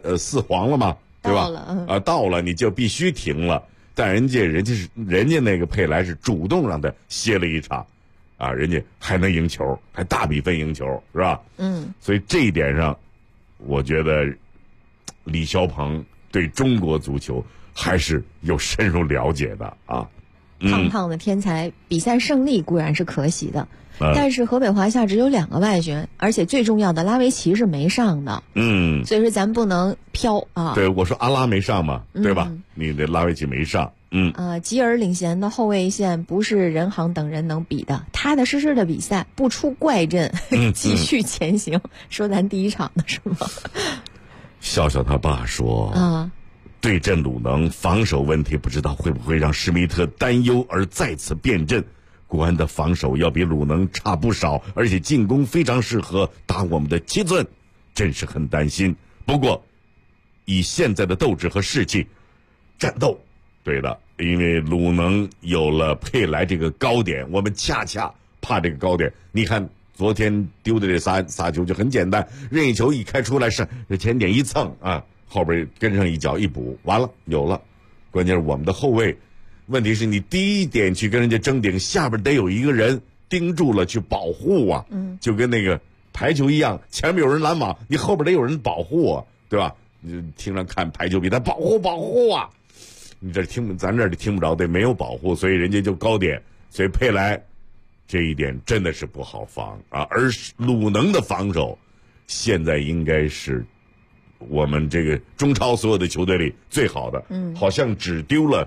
4黄了嘛，对吧？到了你就必须停了。但人家那个佩莱是主动让他歇了一场，啊，人家还能赢球，还大比分赢球，是吧？所以这一点上，我觉得李霄鹏对中国足球还是有深入了解的啊。 胖胖的天才，比赛胜利固然是可喜的，但是河北华夏只有2个外援，而且最重要的拉维奇是没上的。所以说咱不能飘啊。 对，我说阿拉没上嘛，对吧？你的拉维奇没上。 吉尔领衔的后卫线不是任航等人能比的，踏踏实实的比赛，不出怪阵，继续前行。说咱第一场的是吗？ 笑笑他爸说对阵鲁能防守问题不知道会不会让施密特担忧而再次变阵。国安的防守要比鲁能差不少，而且进攻非常适合打我们的7寸，真是很担心。不过以现在的斗志和士气战斗，对的，因为鲁能有了佩莱这个高点，我们恰恰怕这个高点。你看昨天丢的这仨球就很简单，任意球一开出来是前点一蹭啊，后边跟上一脚一补，完了有了。关键是我们的后卫，问题是你第一点去跟人家争顶，下边得有一个人盯住了去保护啊，就跟那个排球一样，前面有人拦网，你后边得有人保护啊，对吧？你经常看排球比赛，保护啊，你咱这里听不着，对，没有保护，所以人家就高点，所以佩莱这一点真的是不好防啊。而鲁能的防守现在应该是我们这个中超所有的球队里最好的，好像只丢了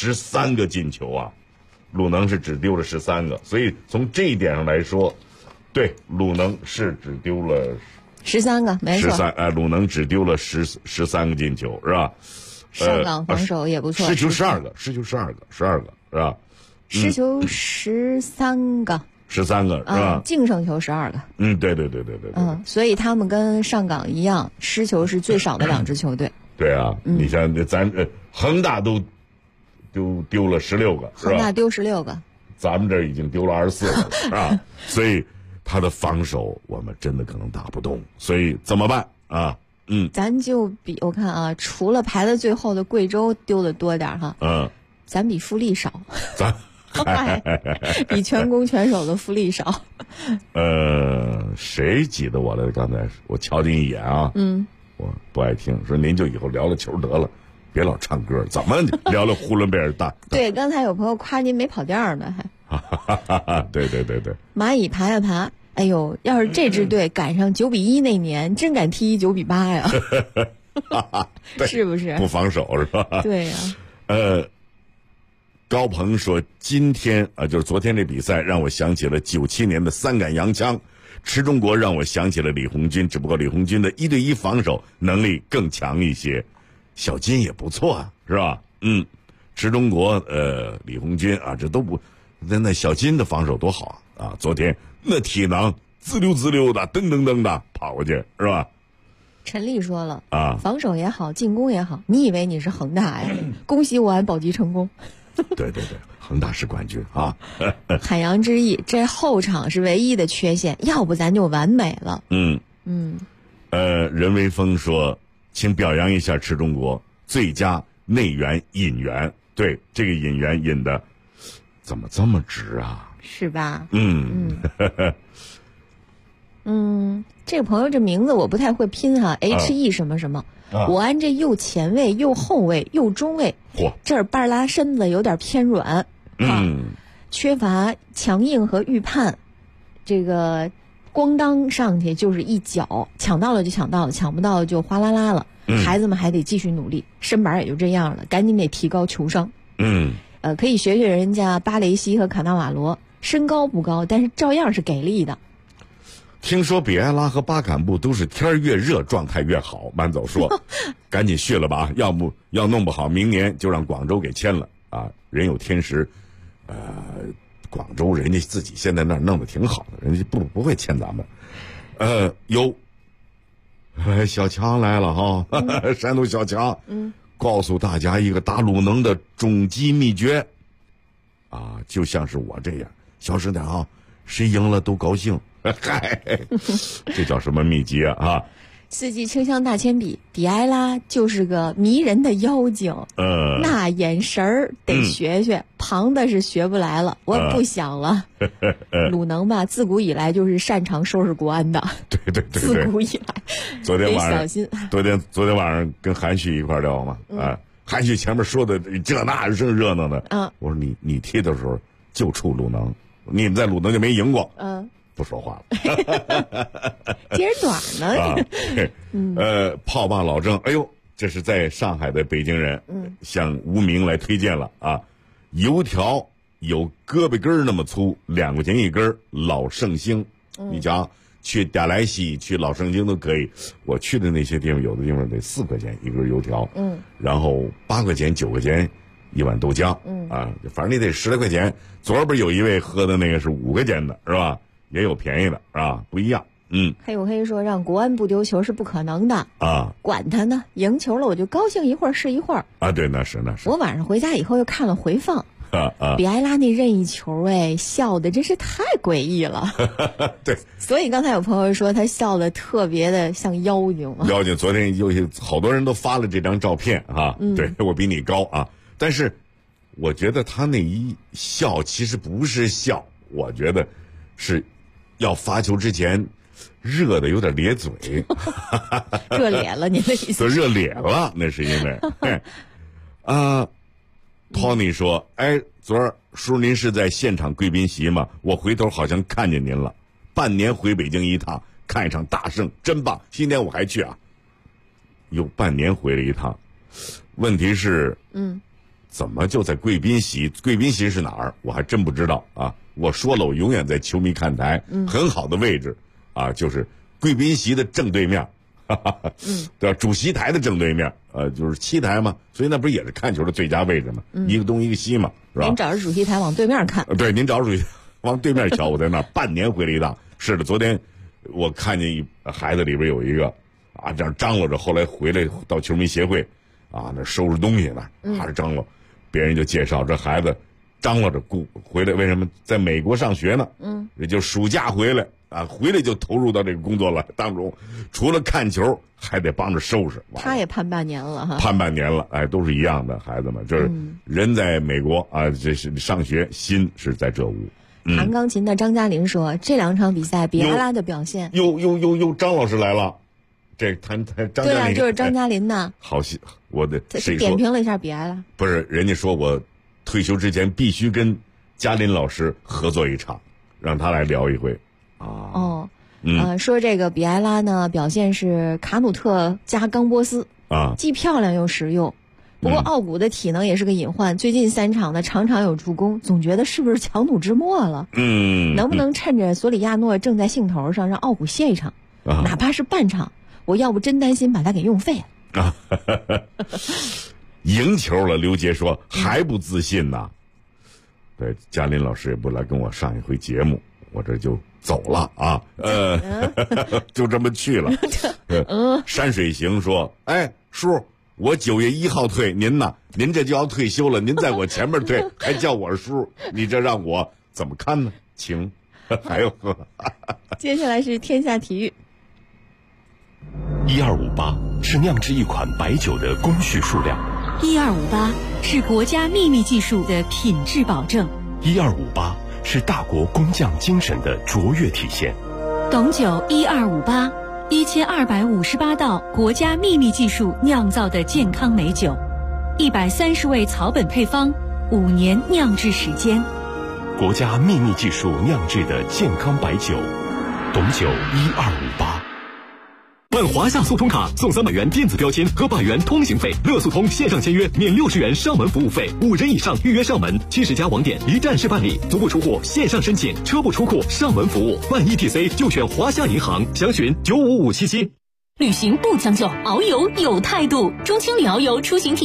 13个进球啊，鲁能是只丢了13个，所以从这一点上来说，对，鲁能是只丢了 13个，没错 ，13，鲁能只丢了13个进球，是吧？ 上港防守也不错， 失球12个，是吧？ 失球13个是吧？ 净胜球12个。 对。 所以他们跟上港一样，失球是最少的2支球队。 对啊，你像咱恒大都丢了16个，是吧？ 恒大丢16个， 咱们这已经丢了24个，是吧？所以他的防守我们真的可能打不动，所以怎么办啊？ 咱就比我看啊，除了排在最后的贵州丢的多点哈，咱比富力少，比全攻全守的富力少。 谁挤得我来？刚才我瞧见一眼啊，我不爱听，说您就以后聊了球得了，别老唱歌，怎么聊了呼伦贝尔大？ 对，刚才有朋友夸您没跑调呢， 还。对。 蚂蚁爬呀爬。哎呦，要是这支队赶上9-1那年，真敢踢9-8呀！是不是？ 不防守是吧？ 对呀。 高鹏说，今天就是昨天这比赛让我想起了97年的3杆洋枪，池中国让我想起了李红军，只不过李红军的1对1防守能力更强一些，小金也不错啊，是吧？池中国李红军啊，这都不，那小金的防守多好啊！昨天那体能滋溜的，噔的跑过去，是吧？ 陈丽说了啊， 防守也好，进攻也好，你以为你是恒大呀？恭喜我安保级成功。 对，恒大是冠军啊！ 海洋之翼，这后场是唯一的缺陷，要不咱就完美了。 任维峰说，请表扬一下池中国最佳内援引援。对，这个引援引的怎么这么直啊？ 是吧？这个朋友这名字我不太会拼哈，HE 什么什么。我按这右前卫、右后卫、右中卫，这儿半拉身子有点偏软，缺乏强硬和预判，这个咣当上去就是一脚，抢到了就抢到了，抢不到就哗啦啦了。孩子们还得继续努力，身板也就这样了，赶紧得提高球商。可以学学人家巴雷西和卡纳瓦罗，身高不高，但是照样是给力的。 听说比埃拉和巴坎布都是天越热状态越好，满走说赶紧续了吧，要弄不好明年就让广州给签了啊！人有天时，广州人家自己现在那儿弄得挺好的，人家不会签咱们。小强来了哈，山东小强，告诉大家一个打鲁能的终极秘诀啊，就像是我这样，小声点啊， 谁赢了都高兴。嗨，这叫什么秘籍啊？ 四季清香大铅笔，比埃拉就是个迷人的妖精。那眼神儿得学学，旁的是学不来了，我不想了。鲁能吧，自古以来就是擅长收拾国安的。 对， 自古以来。 昨天晚上， 小心。 昨天晚上跟韩旭一块聊嘛，韩旭前面说的这那正热闹的，我说你踢的时候就出鲁能，你们在鲁能就没赢过，不说话了。 接着短呢。炮霸老郑，哎呦，这是在上海的北京人，向无名来推荐了啊。油条有胳膊根那么粗，2块钱一根，老盛兴。你瞧，去嗲莱西、去老盛兴都可以。我去的那些地方，有的地方得4块钱一根油条，然后8块钱、9块钱一碗豆浆，反正你得10来块钱。昨边有一位喝的那个是5块钱的，是吧？也有便宜的，是吧？不一样。 黑五黑说让国安不丢球是不可能的啊！ 管他呢，赢球了我就高兴一会儿是一会儿啊！对，那是。 我晚上回家以后又看了回放，比埃拉那任意球，笑的真是太诡异了。 对， 所以刚才有朋友说他笑的特别的像妖精。 妖精，昨天有好多人都发了这张照片啊，对我比你高啊，但是我觉得他那一笑其实不是笑，我觉得是要发球之前。热的有点咧嘴， 热咧了，您的意思？ 热咧了，那是因为Tony 说，昨儿叔您是在现场贵宾席吗？我回头好像看见您了，半年回北京一趟，看一场大胜，真棒！今天我还去啊，又半年回了一趟，问题是，怎么就在贵宾席？贵宾席是哪儿？我还真不知道啊。我说了，我永远在球迷看台，很好的位置。就是贵宾席的正对面，对吧？主席台的正对面，就是7台嘛，所以那不是也是看球的最佳位置嘛？一个东一个西嘛，是吧？ 您找着主席台往对面看， 对，您找着主席往对面瞧，我在那儿半年回了一趟。是的，昨天我看见孩子里边有一个这样张罗着，后来回来到球迷协会那收拾东西呢，还是张罗，别人就介绍这孩子张罗着回来，为什么在美国上学呢？也就暑假回来。回来就投入到这个工作了当中，除了看球，还得帮着收拾。 他也盼半年了哈， 盼半年了，都是一样的，孩子们，就是人在美国这是上学，心是在这屋。 弹钢琴的张嘉林说，这2场比赛比埃拉的表现， 又张老师来了，这弹张嘉林， 对就是张嘉林呢。 好，我的谁点评了一下比埃拉， 不是人家说我退休之前必须跟嘉林老师合作一场，让他来聊一回。 说这个比埃拉呢表现是卡努特加冈波斯既漂亮又实用。不过奥古的体能也是个隐患，最近3场呢场场有助攻，总觉得是不是强弩之末了？能不能趁着索里亚诺正在兴头上，让奥古歇一场，哪怕是半场？我要不真担心把他给用废了。 赢球了，刘杰说还不自信呢。对，嘉林老师也不来跟我上一回节目，我这就走了啊，就这么去了。山水行说，叔，我9月1号退，您呢？您这就要退休了，您在我前面退，还叫我叔，你这让我怎么看呢？请，还有接下来是天下体育。 1258是酿制一款白酒的工序数量 ，1258是国家秘密技术的品质保证 ，1258是大国工匠精神的卓越体现。 董酒1258，1258道国家秘密技术酿造的健康美酒，130味草本配方，5年酿制时间。 国家秘密技术酿制的健康白酒，董酒1258。 办华夏速通卡送300元电子标签和100元通行费，乐速通线上签约免60元上门服务费，5人以上预约上门，70家网点一站式办理，足不出户线上申请，车不出库上门服务，办 ETC 就选华夏银行，详询95577。 旅行不将就，遨游有态度。中青旅遨游出行体